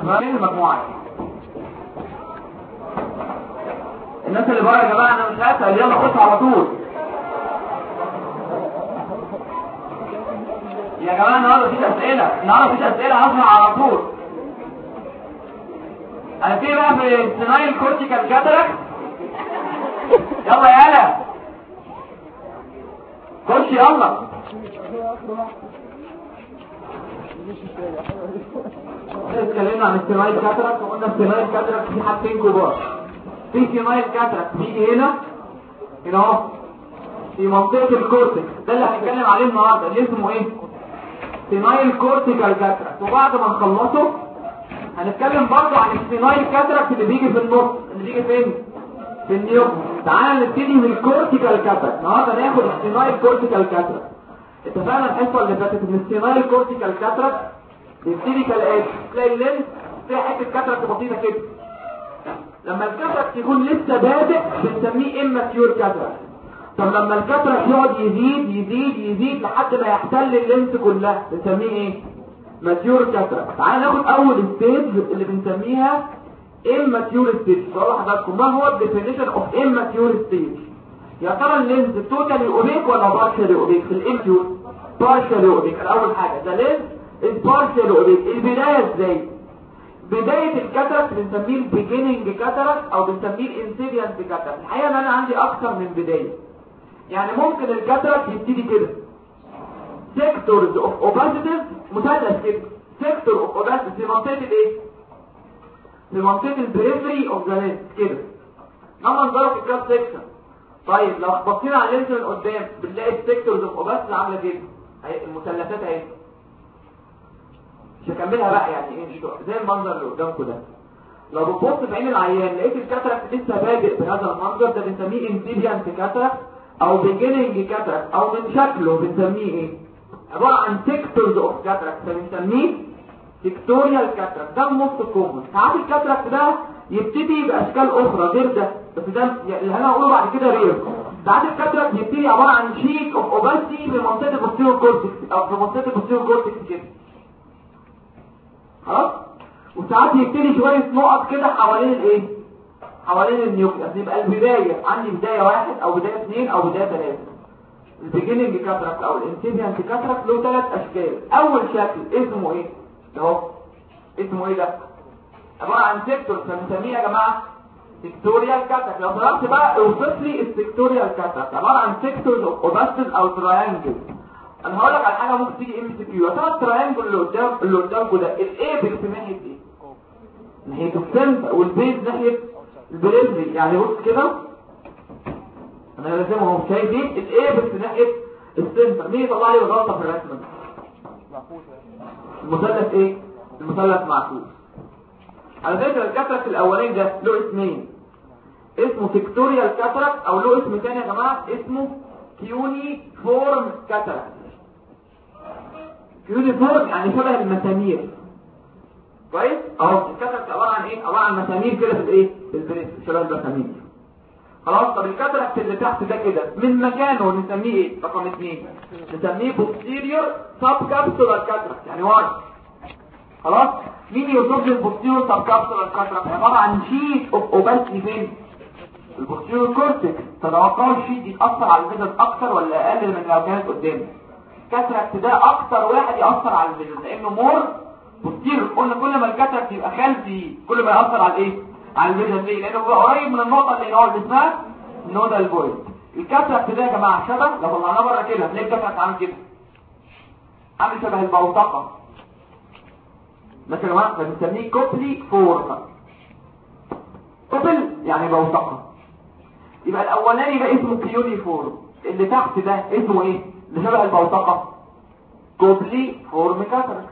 فين المجموعه؟ الناس اللي بره يا جماعه انا مش هسال، يلا خش على طول يا جماعه. النهارده مفيش اسئله هسمع على طول. انا في بقى في السينايل كورتيكال كاتاراكت. يلا يالا خش يلا. اتكلمنا عن السينايل كاتاراكت وقلنا السينايل كاتاراكت في حاجتين كبار. في سينايل كاتاراكت بيجي هنا اهو في منطقه الكورتكس، ده اللي هنتكلم عليه النهارده اللي اسمه ايه؟ سينايل كورتيكال كاتاراكت. وبعد ما نخلصه هنتكلم برضه عن السينايل كاتاراكت اللي بيجي في النص، اللي بيجي فين؟ في النيوكليوس. تعالى نبتدي من الكورتيكال كاتاراكت. النهارده ناخد السينايل كورتيكال كاتاراكت. اتفقنا الحصه اللي فاتت ان السينايل كورتيكال كاتاراكت بيبتدي كالاتي، تلاقي اللينس فيها حته كاتاراكت بسيطه كده. لما الكاتاراكت يكون لسه بادئ بنسميه اماتيور كاتاراكت. طب لما الكاتاراكت يقعد يزيد يزيد يزيد لحد ما يحتل اللينس كلها بنسميه ايه؟ ماتيور كاتاراكت. تعالى ناخد اول ستيج اللي بنسميها immature stage. سؤال حضراتكم، ما هو الديفينيشن اوف immature stage؟ يا ترى اللينز توتالي اوبيك ولا بارشالي اوبيك؟ في الاماتيور بارشالي اوبيك. الاول حاجه ده لينز از بارشالي اوبيك. البدايه ازاي؟ بدايه الكاتاراكت بنسميه البيجيننج كاتاراكت او بنسميه الانسيديانت كاتاراكت. الحقيقه ان انا عندي اكثر من بدايه، يعني ممكن الكاتاراكت يبتدي كده سيكتورز اوف اوباسيتيز، مثلث كده سيكتور اوف اوباسيتيز في منطقه الايه؟ في منطقه البريفري اوف ذا لينس كده. لما نضرب في الكراس سيكشن، طيب لو بصينا على اللينس من قدام بنلاقي السيكتورز اوف اوباسيتيز عامله كده اهي، المثلثات اهي. مش هكملها بقى، يعني ايه زي المنظر اللي قدامكم ده. لو بتبص في عين العيان لقيت الكاتاراكت لسه بادئ بهذا المنظر، ده بنسميه انسيديانت كاتاراكت او بيجيننج كاتاراكت، او من شكله بنسميه ايه؟ عباره عن سيكتورز اوف كاتاراكت، فبنسميه سيكتوريال كاتاراكت. ده النص الكومن. ساعات الكاتاراكت ده يبتدي باشكال اخرى غير ده، بس ده اللي انا هقوله بعد كده رير. ساعات الكاتاراكت يبتدي عباره عن شيك اوف اوباسيتي في منطقه البوستيريور كورتكس او في منطقه البوستيريور كورتكس كده، خلاص. وساعات يبتدي شويه نقط كده حوالين الايه؟ حوالين النيوكليوس. يبقى البدايه عندي بدايه واحد او بدايه اثنين او بدايه ثلاثه. البيجيننج كاتاراكت او الانسيديانت كاتاراكت له ثلاث اشكال. اول شكل اسمه ايه؟ اهو اسمه ايه ده؟ عباره عن سيكتور، فبنسميه يا جماعه سيكتوريال كاتاراكت. لو طلبت بقى اوصف لي السيكتوريال كاتاراكت، عباره عن سيكتورز اوف اوباسيتيز او تراينجل. انا هقول لك على حاجه ممكن تيجي ام سي كيو. يا ترى التراينجل اللي قدامكم ده الايبكس ناحيه ايه؟ ناحيه السنتر، والبيز ناحيه البريفري. يعني بص كده انا راسمه اهو، شايفين الايبكس ناحيه السنتر. مين يطلع لي الغلطه في الرسمه؟ المثلث ايه؟ المثلث معكوس. على فكره الكاتاراكت الاولاني ده له اسمين، اسمه سيكتوريال كاتاراكت او له اسم ثاني يا جماعه اسمه كيوني فورم كاتاراكت. كيوني فورم يعني شبه المسامير، كويس؟ اهو الكاتاراكت عباره عن ايه؟ عباره عن مسامير كده في الايه؟ في البريس، شبه المسامير. خلاص. طب الكاتاراكت اللي تحت ده كده من مكانه نسميه ايه؟ رقم 2 نسميه posterior subcapsular cataract، يعني ورا. خلاص. مين يوصف لي البوستيريور subcapsular cataract؟ عباره عن شيت اوف اوباسيتي فين؟ البوستيريور كورتكس. تتوقعوا الشيت يتاثر على الفيجن اكتر ولا اقل من لو كانت قدام؟ الكاتاراكت ده اكتر واحد ياثر على الفيجن لانه مور بوستيريور. قلنا كل ما الكاتاراكت يبقى خلفي كل ما ياثر على الايه؟ على الفيجن. ليه؟ لانه بيبقى قريب من النقطه اللي هو اسمها نودال بوينت. الكاتاراكت ده يا جماعه شبه، لو طلعناه بره كده هتلاقي الكاتاراكت عامل كده، عامل شبه البوتقه مثلا، فبنسميه كوبلي فورم. كوبل يعني بوتقه. يبقى الاولاني ده اسمه كيوني فورم، اللي تحت ده اسمه ايه؟ اللي شبه البوتقه كوبلي فورم كاتاراكت.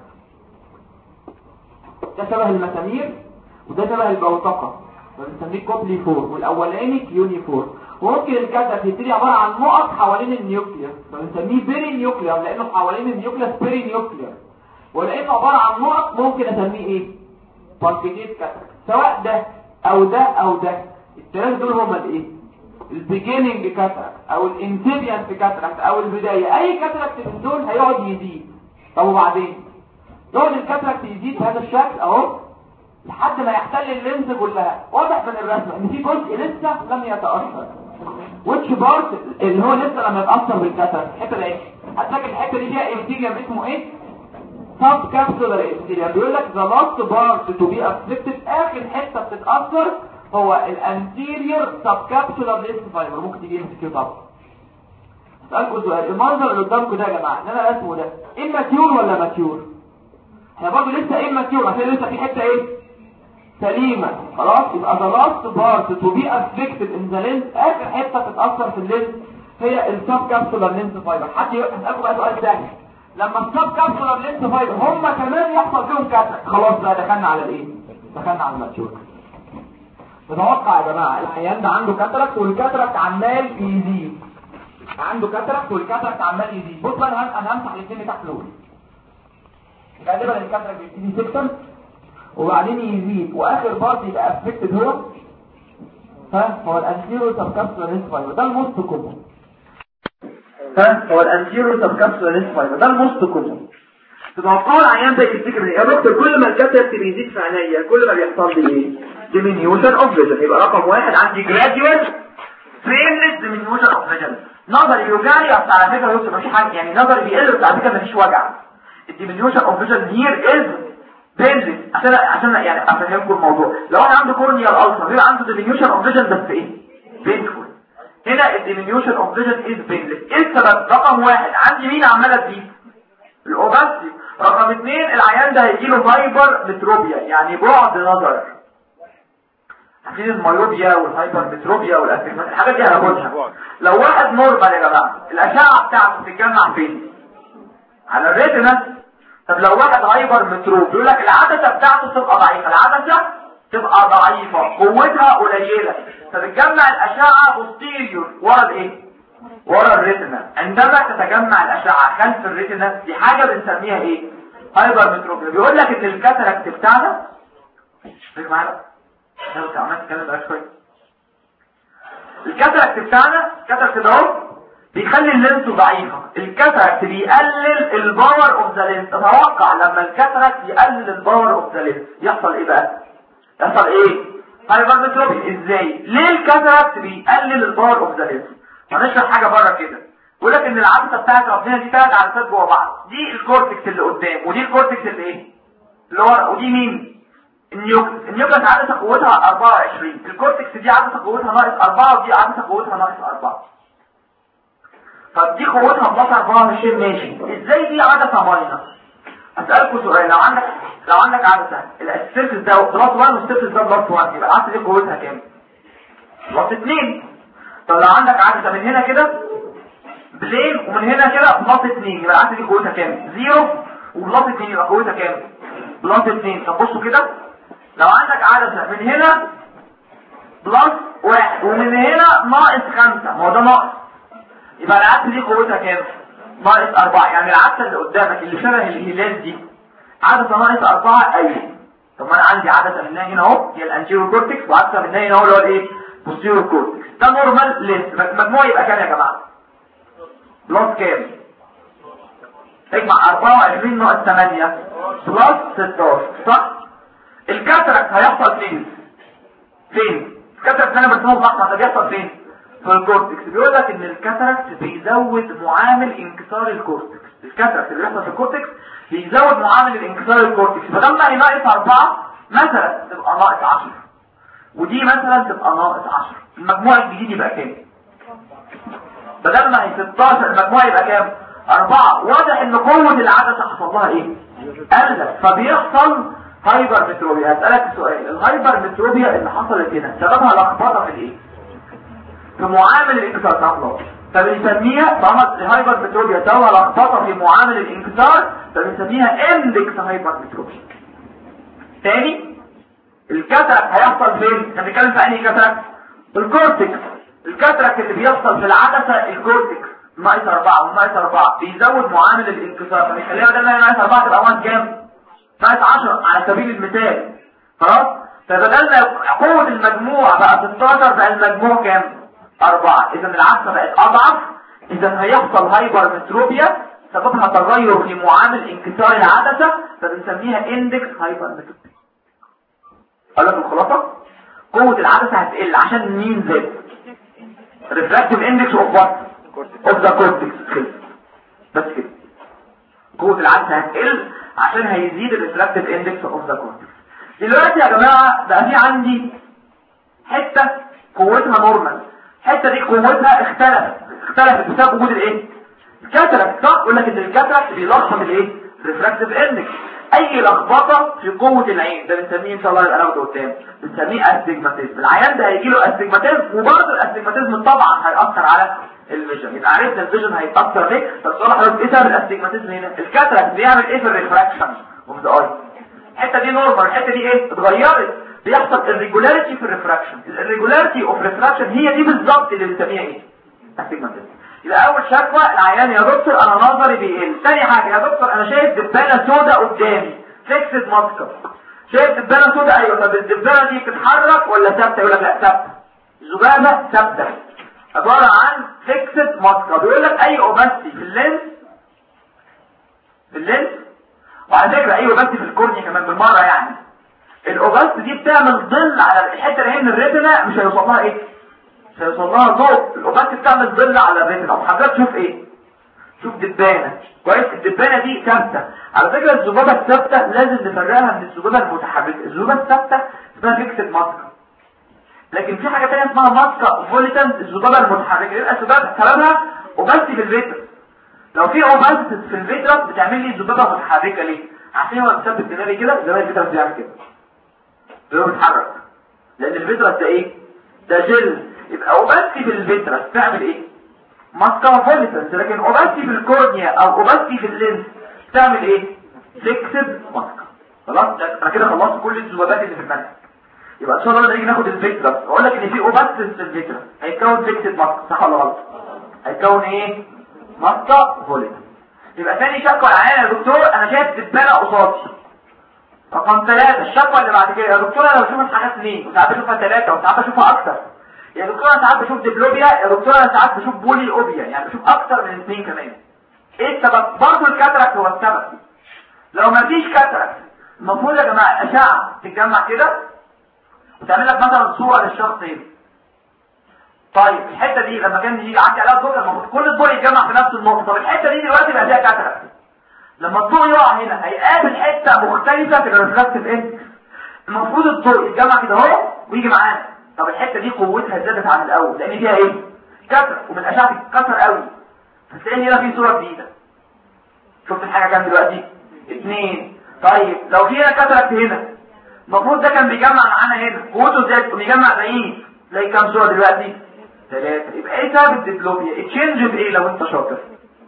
ده شبه المسامير وده شبه البوتقه، فبنسميه كوبلي فورم، والاولاني كيوني فورم. وممكن الكاتاراكت يبتدي عباره عن نقط حوالين النيوكليوس، فبنسميه بيري نيوكلير لانه حوالين النيوكليوس بيري نيوكلير. ولانه عباره عن نقط ممكن اسميه ايه؟ باركيتيت كاتاراكت. سواء ده او ده او ده، الثلاثه دول هما الايه؟ البيجيننج كاتاراكت او الانسيديانت كاتاراكت او البدايه. اي كاتاراكت من دول هيقعد يزيد. طب وبعدين يقعد الكاتاراكت يزيد بهذا الشكل اهو لحد ما يحتل اللينز كلها. واضح من الرسمه ان في جزء لسه لم يتاثر. which part اللي هو لسه لما يتاثر بالكاتراكت الحته دي. هتلاقي الحته دي فيها ابيثيليوم اسمه ايه؟ سب كابسولار ابيثيليوم. بيقول لك the last part to be affected، اخر حته بتتاثر هو الانتيريور سب كابسولار لينس فايبر. ممكن تيجي امسك طبعا. اسالكم سؤال، المنظر اللي قدامكم ده يا جماعه اللي انا رسمه ده immature ولا ماتيور؟ احنا برضه لسه immature عشان لسه في حته ايه سليمه. خلاص يبقى the last part to be affected in the lens، اخر حته تتاثر في اللينس هي السب كابسولار لينس فايبر. حد هسالكم بقى سؤال ثاني، لما السب كابسولار لينس فايبر هم كمان يحصل فيهم كاتراكت، خلاص بقى دخلنا على الايه؟ دخلنا على الماتيور. نتوقع يا جماعه العيان ده عنده كاتراكت والكاتراكت عمال يزيد، عنده كاتراكت والكاتراكت عمال يزيد. بص بقى انا همسح الاثنين تحت دول. غالبا الكاتراكت بيبتدي سكتر وبعدين يزيد واخر بارت يبقى افكتد هو الانتيرو سب كابسولار لينس فايبر. ده الموست كومن. هو الانتيرو سب كابسولار لينس فايبر ده الموست كومن. تتوقعوا العيان ده يفتكر ايه؟ يا دكتور كل ما الكاتراكت بيزيد في عينيا كل ما بيحصل لي ايه؟ ديمينيوشن اوف فيجن. يبقى رقم واحد عندي جراديوال فريملس ديمينيوشن اوف فيجن. نظري بيوجعني بس على فكره يوصل مفيش حاجه، يعني نظري بيقل بس على فكره مفيش وجع. الديمينيوشن اوف فيجن هير از بينلس. عشان يعني افهمكم الموضوع، لو انا عنده كورنيال ألسر بيبقى عنده ديمينيوشن اوف فيجن بس ايه؟ بينفول. هنا الديمينيوشن اوف فيجن از بينلس. ايه السبب؟ رقم واحد عندي مين عماله تزيد؟ الاوباسيتي. رقم اثنين العيان ده هيجيله هايبر متروبيا يعني بعد نظر. عارفين المايوبيا والهايبر متروبيا والاسtigمات الحاجات دي هناخدها. لو واحد نورمال يا جماعه الاشعه بتاعته بتتجمع فين؟ على الريتنا. طب لو واحد هايبر متروب يقول لك العدسه بتاعته تبقى ضعيفه، العدسه تبقى ضعيفه قوتها قليله فبتجمع الاشعه بوستيريور ورا الايه؟ ورا الريتنا. عندما تتجمع الاشعه خلف الريتنا دي حاجه بنسميها ايه؟ هايبر متروبيا. بيقول لك ان الكاتراكت بتاعنا فاكر معايا؟ انت عمال تتكلم بقى شويه. الكاتراكت بتاعنا الكاتراكت ده بيخلي اللينس ضعيفه. الكاتراكت بيقلل الباور اوف ذا لينس. تتوقع لما الكاتراكت يقلل الباور اوف ذا لينس يحصل ايه بقى؟ يحصل ايه؟ هايبر متروبيا. ازاي؟ ليه الكاتراكت بيقلل الباور اوف ذا لينس؟ هنشرح حاجه بره كده. بيقول لك ان العدسه بتاعت ربنا دي ثلاث عدسات جوه بعض. دي الكورتكس اللي قدام ودي الكورتكس اللي ايه؟ اللي ورا. ودي مين؟ النيوكلس عدسه قوتها 24. الكورتكس دي عدسه قوتها ناقص 4 ودي عدسه قوتها ناقص 4. طب دي قوتها بلس 24 ماشي. ازاي دي عدسه ماينس؟ اسالكم سؤال، لو عندك عدسه السيرفس ده بلس 1 والسيرفس ده بلس 1 يبقى العدسه دي قوتها كام؟ بلس 2. طب لو عندك عدسه من هنا كده بلين ومن هنا كده بلس 2 يبقى العدسه دي قوتها كام؟ 0 وبلس 2 يبقى قوتها كام؟ بلس 2. طب بصوا كده، لو عندك عدسه من هنا بلس 1 ومن هنا ناقص 5 ما هو ده ناقص يبقى العدسه دي قوتها كام؟ ناقص 4. يعني العدسه اللي قدامك اللي شبه الهلال دي عدسه ناقص 4. ايوه. طب ما انا عندي عدسه من هنا اهو هي الانتيريور كورتكس وعدسه من هنا اهو اللي هو الايه؟ بوستيريور كورتكس. ده نورمال لينس. مجموعه يبقى كام يا جماعه؟ بلس كام؟ اجمع 24 ناقص 8 بلس 16 صح؟ الكاتراكت هيحصل فين؟ الكاتراكت انا برسمه بالاحمر ده بيحصل فين؟ في الكورتكس. بيقول لك ان الكاتراكت بيزود معامل انكسار الكورتكس. الكاتراكت اللي بيحصل في الكورتكس بيزود معامل الانكسار الكورتكس. فلما هي ناقص 4 مثلا تبقى ناقص 10 ودي مثلا تبقى ناقص 10. المجموع الجديد يبقى كام؟ بدل ما هي 16 المجموع يبقى كام؟ 4. واضح ان قوه العدسه حصل لها ايه؟ قلت. فبيحصل هايبر متروبيا. هسألك سؤال، الهايبر متروبيا اللي حصلت هنا سببها لخبطه في الايه؟ في معامل الانكسار صح؟ فبنسميها طالما الهايبر متروبيا سببها لخبطه في معامل الانكسار فبنسميها اندكس هايبر متروبيا. تاني الكاتراكت هيحصل فين؟ احنا بنتكلم في انهي كاتراكت؟ الكورتكس. الكاتراكت اللي بيحصل في العدسه الكورتكس ناقص 4 وناقص 4 بيزود معامل الانكسار فبيخليها بدل ما هي ناقص 4 تبقى 1 كام؟ ناقص 10 على سبيل المثال. خلاص؟ فبدلنا قوه المجموع بقى 16 بقى المجموع كام؟ 4. اذا العدسه بقت اضعف. اذا هيحصل هايبر متروبيا سببها تغير في معامل انكسار العدسه فبنسميها اندكس هايبر متروبيا. اقول لك الخلاصه قوه العدسه هتقل عشان مين زاد؟ ريفراكتيف اندكس اوف وات؟ اوف ذا كورتكس. بس كده قوه العدسه هتقل عشان هيزيد الريفراكتيف اندكس اوف ذا كورتكس. دلوقتي يا جماعه بقى في عندي حته قوتها نورمال، الحته دي قوتها اختلفت بسبب وجود الايه؟ الكاتراكت. صح؟ يقول لك ان الكاتراكت بيلخبط الايه؟ ريفراكتيف اندكس. اي لخبطه في قوه العين ده بنسميه ان شاء الله يبقى ناخده قدام، بنسميه استجماتيزم. العيان ده هيجي له استجماتيزم، وبرضه الاستجماتيزم طبعا هيأثر على الفيجن. يبقى عرفنا الفيجن هيتأثر ليه. طب السؤال حضرتك ايه سبب الاستجماتيزم هنا؟ الكاتراكت بيعمل ايه في الريفراكشن اوف ذا اي؟ الحته دي نورمال، الحته دي ايه؟ اتغيرت، بيحصل irregularity في الريفراكشن. الirregularity اوف ريفراكشن هي دي بالظبط اللي بنسميها ايه؟ استجماتيزم. يبقى اول شكوى العيان يا دكتور انا نظري بيقل. ثاني حاجه يا دكتور انا شايف دبانه سوداء قدامي فيكسد ماسكر. شايف دبانه سوداء؟ ايوه. طب الدبانه دي بتتحرك ولا ثابته؟ يقول لك لا ثابته. ذبابه ثابته عباره عن فيكسد ماسكر. بيقول لك اي اوباستي في اللينس وعلى فكره اي اوباستي في الكورنيا كمان بالمره. يعني الاوباستي دي بتعمل ظل على الحته اللي هي من الريتنا، مش هيوصل لها ايه؟ مش هيوصل لها ضوء. الاوباستي بتعمل ظل على الريتنا. طب حضرتك تشوف ايه؟ شوف دبانه كويس. الدبانه دي ثابته. على فكره الذبابه الثابته لازم نفرقها من الذبابه المتحركه. الذبابه الثابته اسمها فيكسد ماسكه، لكن في حاجه ثانيه اسمها ماسكه فوليتانس الذبابه المتحركه. يبقى سببها اوباستي في الفيترس. لو في اوباستي في الفيترس بتعمل لي ذبابه متحركه. ليه؟ عشان هو مثبت دماغي كده زي الفيترس بيعمل كده، هو بيتحرك لان الفيترس ده ايه؟ ده جل. يبقى اوباستي في الفيترس تعمل ايه؟ ماسكه فوليتانس. لكن اوباستي في الكورنيا او اوباستي في اللينس تعمل ايه؟ فيكسد ماسكه. خلاص انا كده خلصت كل الذبابات اللي في المنهج. يبقى ان شاء الله لما نيجي ناخد الفيترس اقول لك ان في اوباستي في الفيترس هيتكون فيكسد ماسكه. صح ولا غلط؟ هيتكون ايه؟ ماسكه فوليتانس. يبقى ثاني شكوى العيان يا دكتور انا شايف دبانه قصادي. رقم 3 الشكوى اللي بعد كده يا دكتور انا بشوف الحاجات اثنين وساعات بشوفها 3 وساعات بشوفها اكتر. يا دكتور انا ساعات بشوف ديبلوبيا، يا دكتور انا ساعات بشوف بولي اوبيا، يعني بشوف اكتر من 2 كمان. ايه السبب؟ برضه الكاتراكت هو السبب. لو ما فيش كاتراكت المفروض يا جماعه الاشعه تتجمع كده وتعمل لك مثلا صوره للشخص هنا. طيب الحته دي لما كان يجي عندي عليها الضوء المفروض كل الضوء يتجمع في نفس النقطه. طب الحته دي دلوقتي بقى فيها كاتراكت، لما الضوء يقع هنا هيقابل حته مختلفه في الريفراكتيف اندكس. المفروض الضوء يتجمع كده اهو ويجي معانا. طب الحته دي قوتها زادت عن الاول لان فيها ايه؟ كسر، ومن الاشعه تتكسر قوي. هتلاقي هنا في صوره جديده. شفت الحاجه كام دلوقتي؟ 2. طيب لو في هنا كسرت هنا المفروض ده كان بيجمع معانا هنا قوته زادت وبيجمع باقيين. تلاقي كام صوره دلوقتي؟ 3. يبقى ايه سبب الديبلوبيا؟ تشينج في ايه لو انت شاطر؟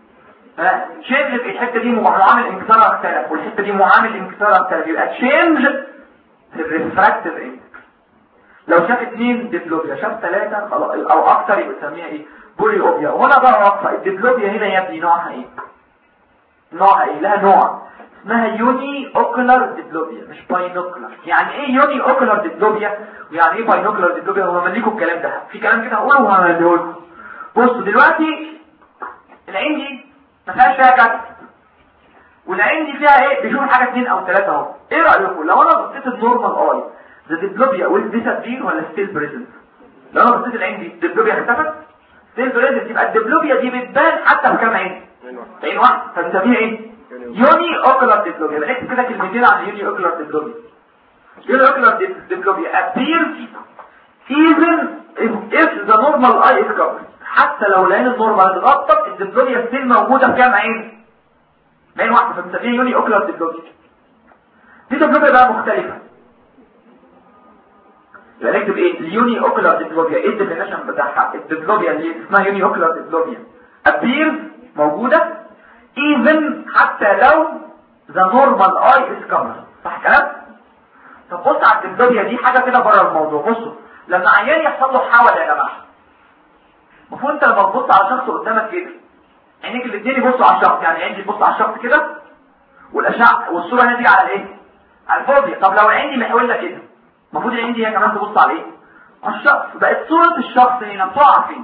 تشينج في الحته دي معامل انكسار اختلف والحته دي معامل انكسار اختلف. يبقى تشينج في الريفراكتيف اندكس. لو شاف 2 ديبلوبيا، شاف 3 او اكتر يبقى نسميها ايه؟ بولي اوبيا. وهنا بقى واقفه الديبلوبيا هنا يا ابني نوعها ايه؟ نوعها ايه؟ لها نوع اسمها يوني اوكولار ديبلوبيا مش باينوكولار. يعني ايه يوني اوكولار ديبلوبيا ويعني ايه باينوكولار ديبلوبيا؟ هو مليكوا الكلام ده، في كلام كده هقوله وهمليه لكم. بصوا دلوقتي العين دي ما فيهاش فيها كاتب والعين دي فيها ايه؟ بيشوف حاجه 2 أو 3 اهو. ايه رايكم لو انا بصيت النورمال اي ذا ديبلوبيا ويل ديسابير ولا ستيل بريزنت؟ لو انا بصيت العين دي الديبلوبيا اختفت ستيل بريزنت. يبقى الديبلوبيا دي بتبان حتى في كام عين؟ عين واحده. فبنسميها ايه؟ يوني اوكولار ديبلوبيا. يبقى نكتب كده كلمتين عن يوني اوكولار ديبلوبيا. يوني اوكولار ديبلوبيا appears even if the normal eye is covered. حتى لو العين النورمال اتغطت الديبلوبيا ستيل موجوده في كام عين؟ عين واحده. فبنسميها يوني اوكولار ديبلوبيا. دي ديبلوبيا بقى مختلفه. يبقى نكتب ايه؟ اليوني اوكولار ديبلوبيا. ايه الديفينيشن بتاعها؟ الديبلوبيا اللي اسمها يوني اوكولار ديبلوبيا appears موجوده even حتى لو the normal eye is covered. صح كلام؟ طب بص على الديبلوبيا دي حاجه كده بره الموضوع. بصوا لما عيان يحصل له حول يا جماعه المفروض انت لما تبص على شخص قدامك كده عينيك الاثنين يبصوا على الشخص، يعني عيني تبص على الشخص كده والاشعه والصوره هنا تيجي على الايه؟ على الفوبيا. طب لو العين دي محوله كده المفروض العين دي هي كمان تبص على ايه؟ على الشخص. بقت صوره الشخص هنا بتقع فين؟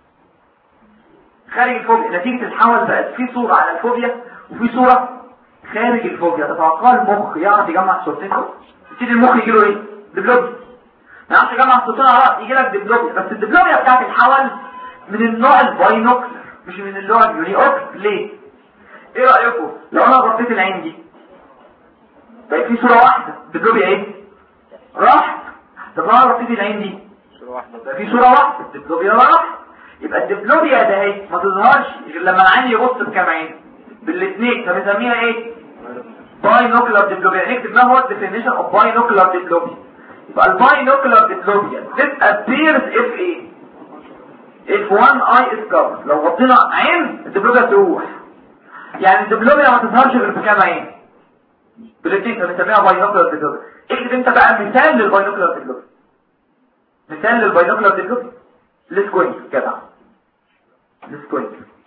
خارج الفوبيا. نتيجه الحول بقت في صوره على الفوبيا وفي صوره خارج الفوبيا. تتوقع المخ يعرف يجمع الصورتين دول؟ يبتدي المخ يجي له ايه؟ دبلوبيا. ما يعرفش يجمع الصوتين على بعض يجي لك دبلوبيا، بس الدبلوبيا بتاعت الحول من النوع الباينوكلر مش من النوع اليوني اوكلر. ليه؟ ايه رايكم لو انا غطيت العين دي بقى في صوره واحده الدبلوبيا ايه؟ راحت. طب انا غطيت العين دي صوره واحده بقى في صوره واحده الدبلوبيا راحت. يبقى الدبلوبيا ده اهي ما تظهرش غير لما العين يبص بكام عين؟ بالاثنين. فبنسميها ايه؟ باينوكلر دبلوبيا. نكتب ما هو الديفينيشن اوف باينوكلر دبلوبيا. يبقى الباينوكلر دبلوبيا this appears if ايه؟ if one eye is covered. لو غطينا عين الدبلوبيا تروح. يعني الدبلوبيا ما تظهرش غير بكام عين؟ بالاثنين. فبنسميها باينوكلر دبلوبيا. اكتب انت بقى مثال للباينوكلر دبلوبيا. مثال للباينوكلر دبلوبيا السكوينت جدع. السكوينت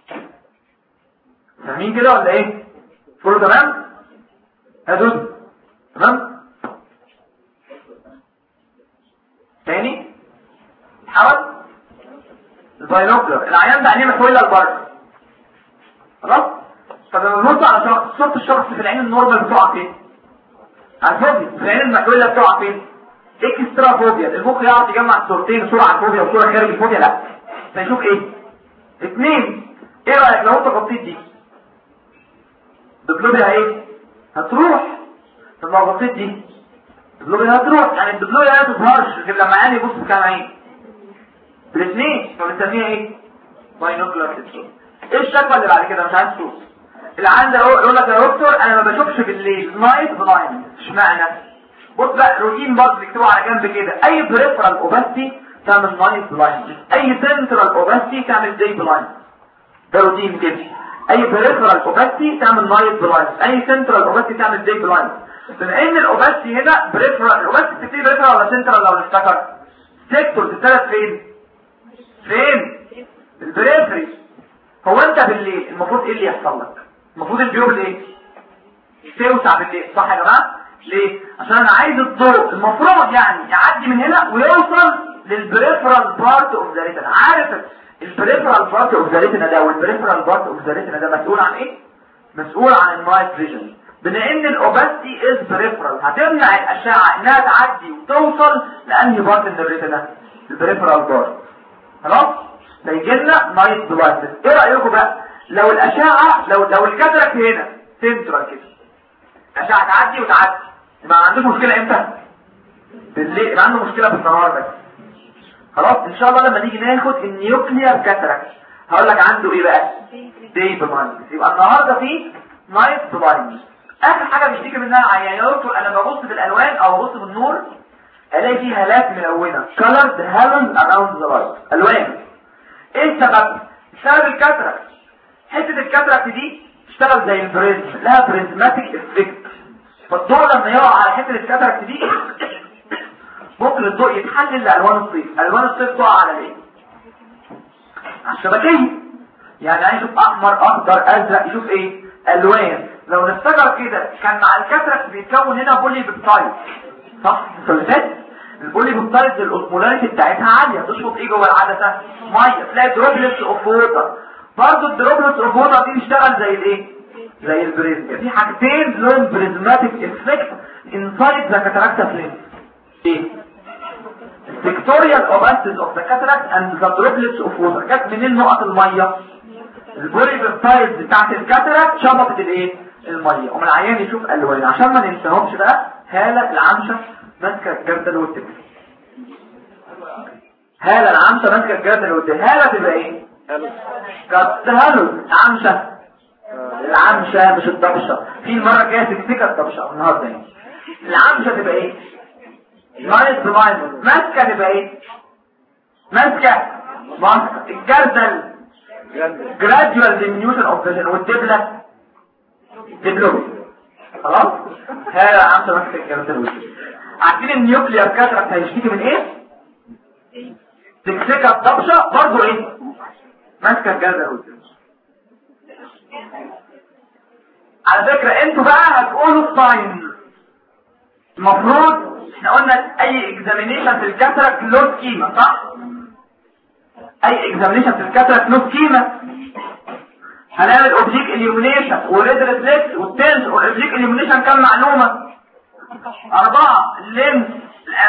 فاهمين كده ولا ايه؟ كله تمام؟ هدول تمام؟ تاني حاول الباينوكلر العيان ده عينيه محوله لبره خلاص. طب لما نبص على شخص صوره الشخص في العين النورمال بتقع فين؟ على الفوبيا. في العين المحوله بتقع فين؟ اكسترا فوبيا. المخ يعرف يجمع الصورتين، صوره على الفوبيا وصوره خارج الفوبيا؟ لا. فيشوف ايه؟ اثنين. ايه رايك لو انت غطيت دي الدبلوبيا ايه؟ هتروح. طب لو غطيت دي الدبلوبيا هتروح. يعني الدبلوبيا ما تظهرش غير لما عيني يبص بكام عين؟ الاثنين. فبنسميها ايه؟ باينوكلر دبلوبيا. ايه الشكوى اللي بعد كده؟ مش عايز صوت. العيان ده يقول لك يا دكتور انا ما بشوفش بالليل نايت بلايند. اشمعنى؟ بص بقى روتين برضه نكتبه على جنب كده. اي بريفرال اوباستي تعمل نايت بلايند، اي سنترال اوباستي تعمل داي بلايند. ده روتين كده. اي بريفرال اوباستي تعمل نايت بلايند، اي سنترال اوباستي تعمل داي بلايند. بما ان الاوباستي هنا بريفرال، الاوباستي بتبتدي بريفرال ولا سنترال لو نفتكر؟ سيكتورز الثلاث فين؟ البريفري. هو انت بالليل المفروض ايه اللي يحصل لك؟ المفروض البيوبل ايه؟ توسع بالليل، صح يا جماعه؟ ليه؟ عشان انا عايز الضوء المفروض يعني يعدي من هنا ويوصل للبريفرال بارت اوف ذا ريتنا. عارف البريفرال بارت اوف ذا ريتنا ده والبريفرال بارت اوف ذا ريتنا ده مسؤول عن ايه؟ مسؤول عن النايت فيجن. بما ان الاوباستي از بريفرال هتمنع الاشعه انها تعدي وتوصل لانهي بارت من الريتنا؟ البريفرال بارت. خلاص؟ فيجي لنا نايت بلايندنس. ايه رايكم بقى لو الاشعه لو الكاتراكت هنا سنترال كده الاشعه تعدي وتعدي يبقى ما عندوش مشكله امتى؟ بالليل. يبقى عنده مشكله بالنهار بس. خلاص ان شاء الله لما نيجي ناخد النيوكليير كاتراكت هقول لك عنده ايه بقى؟ داي بلايندنس. يبقى النهارده في نايت بلايندنس. اخر حاجه بيشتكي منها العيان يا دكتور انا ببص بالالوان او ببص بالنور الاقي فيه هالات ملونه colored halos around the light. الوان. ايه السبب؟ بسبب الكاتراكت. حته الكاتراكت دي تشتغل زي البريزم، لها بريزماتيك افكت. فالضوء لما يقع على حته الكاتراكت دي ممكن الضوء يتحلل لالوان الصيف. الوان الصيف تقع على ايه؟ على الشبكيه. يعني عايز يشوف احمر اخضر ازرق يشوف ايه؟ الوان. لو نفتكر كده كان مع الكاتراكت بيتكون هنا بولي بيبتايد، صح؟ فلسات البولي بيبتايد الاوسمولاريتي بتاعتها عاليه. تشفط ايه جوه العدسه؟ ميه. تلاقي دروبلتس اوف ووتر. برضه الدروبلتس اوف ووتر دي بتشتغل زي الايه؟ زي البريزم. في حاجتين لهم بريزماتيك افكت انسايد ذا كاتراكت فليم. ايه؟ السيكتوريال اوباستيز اوف ذا كاتراكت اند ذا دروبلتس اوف ووتر. جت منين نقط الميه؟ البولي بيبتايد بتاعت الكاتراكت شبطت الايه؟ الميه. ومن العيان يشوف الوان. عشان ما ننساهمش بقى هاله العمشه ماسكه الجردل والتبس. هاله العمشه ماسكه الجردل والتبس. هاله تبقى ايه؟ هالو العمشه مش الضبشه. في المره الجايه تفتكر الضبشه النهارده يعني. العمشه تبقى ايه؟ نايت بلايند. ماسكه تبقى ايه؟ ماسكه الجردل gradual diminution of vision. والدبله دبلوبي. خلاص؟ هذا عمسه ماسكه الجردل والدبله. عارفين النيوكليير كاتراكت هيشتكي من ايه؟ تكسكه الضبشه برضه ايه؟ ماسكه الجردل والدبله. على فكره انتوا بقى هتقولوا الساين. المفروض احنا قلنا اي اكزامينيشن في الكاتراكت له سكيما، صح؟ اي اكزامينيشن في الكاتراكت له سكيما. هنعمل اوبجيك اليومينيشن والريد ريفلكس والتنس. والاوبجيك اليومينيشن كم معلومه؟ 4. اللينس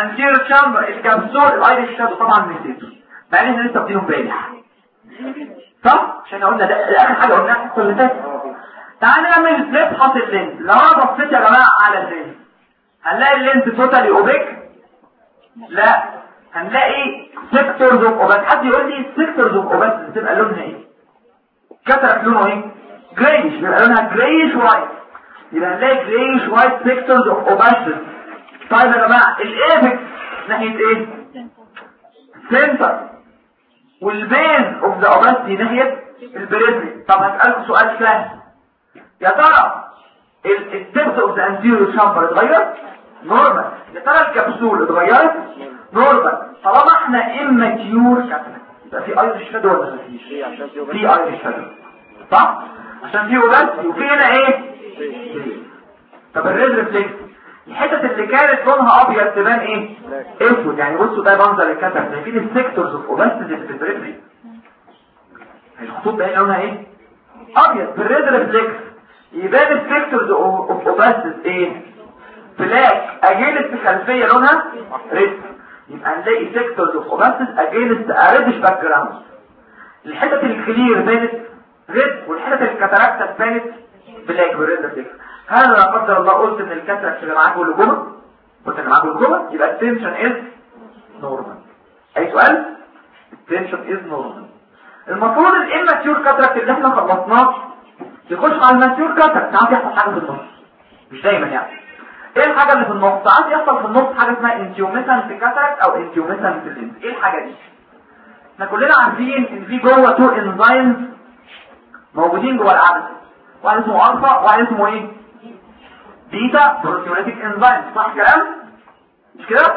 انتيريور تشامبر الكبسول الايريش شادو طبعا نسيته مع ان احنا لسه بنينه امبارح صح عشان قلنا ده اخر حاجه قلناها في كل ده. تعالى نعمل نفحص اللينز. لو انا بصيت يا جماعه على اللينز هنلاقي اللينز توتالي اوبيك؟ لا، هنلاقي سيكتورز اوف اوباس. حد يقول لي سيكتورز اوف اوباس بتبقى لونها ايه؟ كترك لونه ايه؟ جريش، بيبقى لونها جريش وايت. يبقى هنلاقي جريش وايت سيكتورز اوف اوباس. طيب يا جماعه الايبكس ناحيه ايه؟ سنتر، والبيز اوف ذا اوباسيتي ناحيه البريفري. طب هسألكم سؤال سهل، يا ترى الدبس اوف ذا انتيريور شامبر اتغير؟ نورمال. يا ترى الكبسول اتغيرت؟ نورمال. طالما احنا اماتيور كابسول يبقى في ايريش شادو ولا مفيش؟ في ايريش شادو صح؟ عشان في اوباسيتي وفي هنا ايه؟ طب الريد ريفلكس الحتة اللي كانت لونها ابيض تبان ايه؟ اسود. يعني بصوا ده منظر الكتف، شايفين السيكتورز اوف اوباسيتي في البريفري الخطوط باين لونها ايه؟ ابيض. في الريد ريفلكس يبان السيكتورز اوف اوباسيتي ايه؟ بلاك اجينست خلفيه لونها ريد. يبقى نلاقي سيكتورز اوف اوباسيتي اجينست ريدش باك جراوند. الحتة الكلير بانت ريد والحتة الكاتاراكتا بانت بلاك بالريد ريفلكس. هل لا قدر الله قلت ان الكاتراكت اللي معاك والجوه قلت ان معاك والجوه يبقى التنشن از نورمال. اي سؤال؟ التنشن از نورمال. المفروض الاماتيور كاتراكت اللي احنا خلصناه يخش على الماتيور كاتراكت. ساعات يحصل حاجه في النص، مش دايما يعني. ايه الحاجه اللي في النص؟ ساعات يحصل في النص حاجه اسمها انتيوميسنت كاتراكت او انتيوميسنت لينز. ايه الحاجه دي؟ احنا كلنا عارفين ان في جوه تو انزيمز موجودين جوه العدسه، واحد اسمه الفا وواحد اسمه ايه؟ بيتا بروتيوليتيك انزيم. صح كلام؟ مش كده؟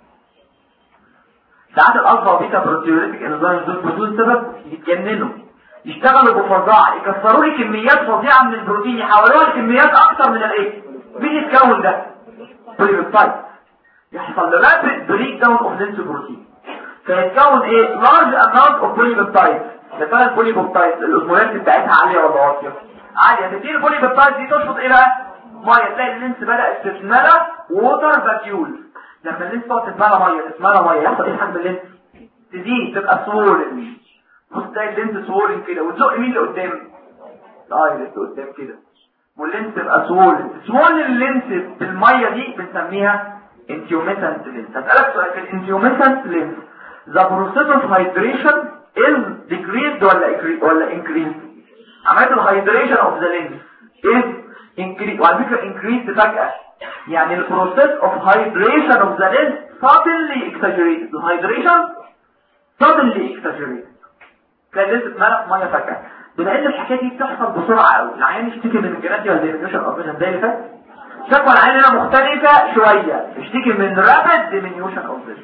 ساعات الالفا وبيتا بروتيوليتيك انزيم دول بدون سبب يتجننوا، يشتغلوا بفظاعه، يكسروا لي كميات فظيعه من البروتين، يحولوها لكميات اكتر من الايه؟ مين يتكون ده؟ بوليبيبتايد. يحصل له رابيد بريك داون اوف لينس بروتين فيتكون ايه؟ لارج اماونت اوف بوليبيبتايد. ده كان البوليبيبتايد الاوزمولاريتي بتاعتها عاليه ولا واطيه؟ عاليه. تدي البوليبيبتايد دي تشفط ايه بقى؟ ميه. تلاقي اللينس بدأت تتملى ووتر فاكيول. لما اللينس تقعد تتملى ميه يحصل ايه حجم اللينس؟ تزيد، تبقى سوولن. بص تلاقي اللينس سوولن كده وتزق مين لقدام؟ الايرس لقدام كده واللينس تبقى سوولن اللينس بالميه دي بنسميها انتيوميسنت لينس. هسألك سؤال، في الانتيوميسنت لينس the process of hydration is decreased ولا increased؟ عملية الهيدريشن of the lens is increased. وعلى فكرة increased فجأة، يعني ال process of hydration of the lens suddenly exaggerated. the hydration suddenly exaggerated. تلاقي اللينس اتملى في ميه فجأة. بما ان الحكاية دي بتحصل بسرعة قوي، العيان يشتكي من الجراديال ديمينيوشن اوف زي اللي فات. شكوى العيان هنا مختلفة شوية، يشتكي من رابيد ديمينيوشن اوف فيجن.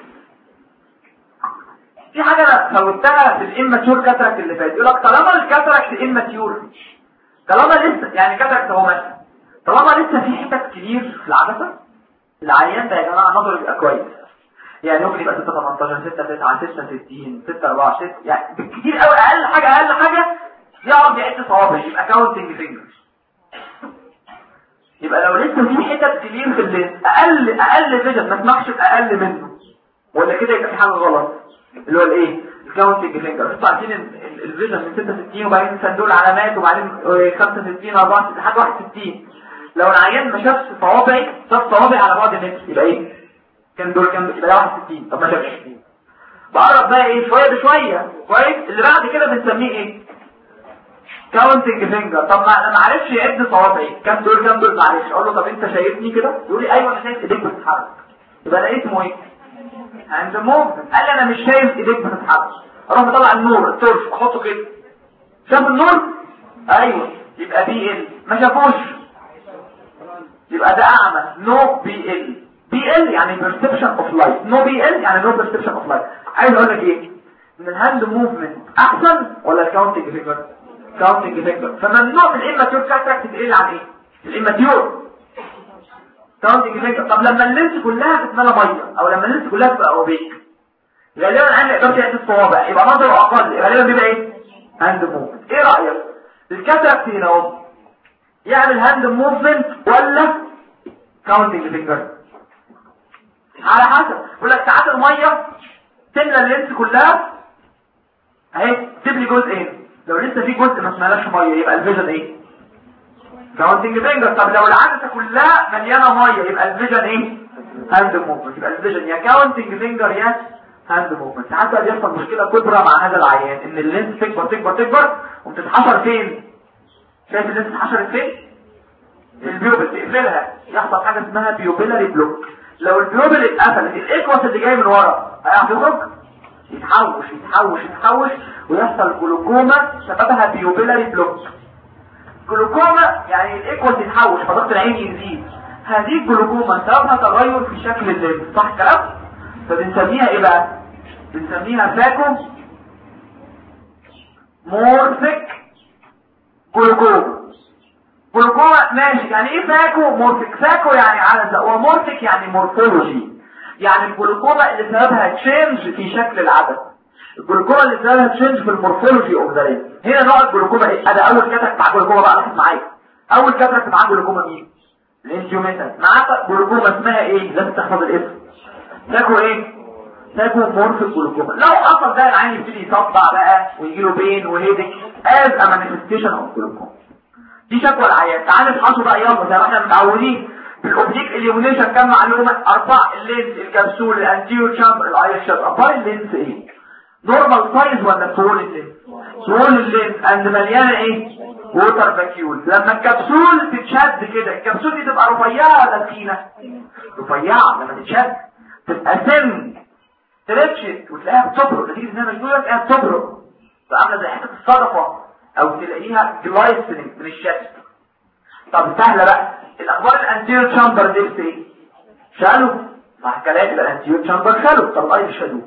في حاجة انا فوتها في الاماتيور كاتراكت اللي فات، يقول لك طالما الكاتراكت اماتيور، طالما لسه يعني كاتراكت هو ماشي، طالما لسه في حتت كتير في العدسة، العيان ده يا جماعة نظره يبقى كويس. يعني ممكن يبقى 6 18 6 9 6 60 6 4 6، يعني بالكتير قوي اقل حاجة يعرف يعد صوابع، يبقى كاونتنج فينجرز. يبقى لو لسه في حتت كتير في اللينس اقل فيجن ما تسمحش باقل منه، ولا كده يبقى في حاجة غلط. اللي هو الايه؟ الكاونتنج فينجر. انتوا عارفين الفيجن من 66 وبعدين صندوق علامات وبعدين 65 64 لحد 61. لو العيان ما شافش صوابعي، شاف صوابعي على بعد متر، يبقى ايه؟ كان يبقى 61. طب ما شافش، بقرب بقى ايه شويه بشويه كويس. اللي بعد كده بنسميه ايه؟ كاونتنج فينجر. طب ما عرفش يعد صوابعي كام دول معلش، اقول له طب انت شايفني كده؟ يقول لي ايوه انا شايف ايديك بتتحرك. يبقى ده اسمه ايه؟ عند موفمنت. قال لي انا مش شايف ايديك بتتحرك، اروح مطلع النور التورش احطه كده، شاف النور؟ ايوه، يبقى بي ال. ما شافوش يبقى ده اعمى. نو بي ال. بي ال يعني بيرسبشن اوف لايت، نو بي ال يعني نو بيرسبشن اوف لايت. عايز اقول لك ايه؟ ان الهاند موفمنت احسن ولا الكاونتنج فينجر؟ كاونتنج فينجر. فممنوع من الاماتيور كاتراكت تقل عن ايه؟ الاماتيور كاونتنج فينجر. طب لما اللينس كلها تتملى ميه او لما اللينس كلها تبقى اوبيك، غالبا العين ما يقدرش يعد الصوابع، يبقى نظره اقل، غالبا بيبقى ايه؟ هاند موفمنت. ايه رايك؟ الكاتراكت هنا اهو يعمل هاند موفمنت ولا كاونتنج فينجر؟ على حسب. يقول لك ساعات الميه تملى اللينس كلها اهي تبني جزئين، لو لسه في جزء ما اسمهاش ميه يبقى الفيجن ايه؟ كاونتنج فينجر. طب لو العدسه كلها مليانه ميه يبقى الفيجن ايه؟ هاند موفمنت. يبقى الفيجن يا كاونتنج فينجر يا هاند موفمنت. ساعات بيحصل مشكله كبرى مع هذا العيان ان اللينس تكبر تكبر تكبر وبتتحشر فين؟ شايف اللينس اتحشرت فين؟ البيوبل تقفلها يحصل حاجه اسمها بيوبيلاري بلوك. لو البيوبل اتقفلت الاكوس اللي جاي من ورا هيخرج يتحوش يتحوش يتحوش ويحصل جلوكوما سببها بيوبيلاري بلوك. جلوكوما يعني الاكوس يتحوش فضغط العين يزيد. هذه الجلوكوما سببها تغير في شكل اللينس، صح الكلام؟ فبنسميها ايه بقى؟ بنسميها فاكو مورفيك جلوكوما. جلوكوما ماشي، يعني ايه فاكو مورفيك؟ فاكو يعني عدسه ومورفيك يعني مورفولوجي، يعني الجلوكوما اللي سببها تشينج في شكل العدسه، الجلوكوما اللي سببها تشينج في المورفولوجي اوف ذا لينس. هنا نوع الجلوكوما ايه؟ ده اول كاتراكت مع جلوكوما بقى، ركز معايا. اول كاتراكت مع جلوكوما مين؟ الانجيوميتال. معاك جلوكوما اسمها ايه؟ لازم تحفظ الاسم. فاكو ايه؟ فاكو مورفيك جلوكوما. لو حصل ده العين يبتدي يصدع بقى ويجي له بين وهيدك از ا مانيفستيشن اوف جلوكوما. دي شكوى العيان. تعالوا نفحصوا بقى يلا زي ما احنا متعودين بالاوبجيك اليومينيشن. كام معلومه؟ 4 اللينس، الكبسول، الانتيريور تشامبر، الاي شات. اخبار اللينس ايه؟ نورمال سايز ولا سوول اللينس؟ سوول اللينس اند مليانه ايه؟ ووتر فاكيول. لما الكبسول تتشد كده الكبسول دي تبقى رفيعه ولا تخينه؟ رفيعه. لما تتشد تبقى سن تريتشت وتلاقيها بتبرق، نتيجه انها مشدوده تلاقيها بتبرق عامله زي حته الصدفه او تلاقيها جلايسنينج من الشد. طب سهله بقى الاخبار الانتيريور تشامبر دي ايه؟ شالوا صح كلام. الانتيريور تشامبر شالوا. طب الاي شالوا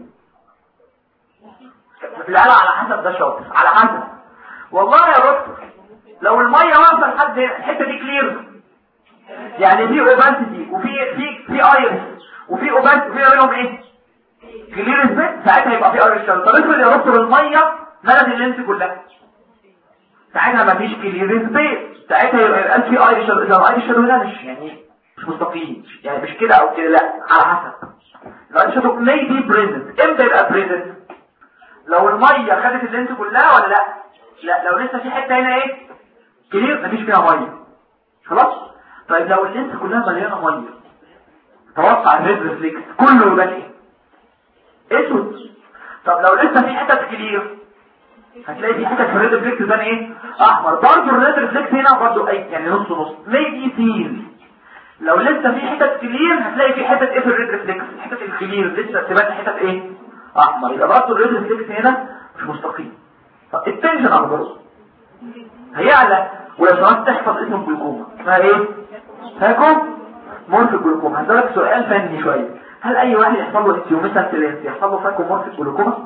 في العلاقه على حسب ده شاطر على حسب. والله يا دكتور لو الميه واقفه لحد الحته دي كلير يعني في اوباسيتي وفي ايرس وفي اوباسيتي في بينهم ايه؟ كلير سبيس، ساعتها يبقى في ايرس شالوا. طب افرض يا دكتور الميه ملت اللينس كلها ساعتها مفيش كلير سبيس، ساعتها يبقى في ايرس شالو. اذا الايرس شالو ده مش مستقيم يعني مش كده او كده، لا على حسب. الايرس شالو may be present. امتى يبقى present؟ لو الميه خدت اللينس كلها ولا لا؟ لا. لو لسه في حته هنا ايه كلير مفيش فيها ميه خلاص. طيب لو اللينس كلها مليانه ميه توقع الريد ريفلكس كله يبقى ايه؟ اسود. طب لو لسه في حته كلير هتلاقي في حته في الريد ريفلكس ده ايه؟ احمر. برضه الريد ريفلكس هنا برضه اي يعني نص نص ميدي سين. لو لسه في حته كلير هتلاقي في حته ايه في الريد ريفلكس؟ حته الكلير لسه تبان حته ايه؟ احمر. يبقى برضه الريد ريفلكس هنا مش مستقيم. طب التنشن اخباره هيعلى. ولو سمحت تحفظ اسم الجلوكوما اسمها ايه؟ فاكو مورفيك جلوكوما. هسألك سؤال فني شويه، هل اي واحد يحصل له انتيوميتال ترينس يحصل له فاكو مورفيك جلوكوما؟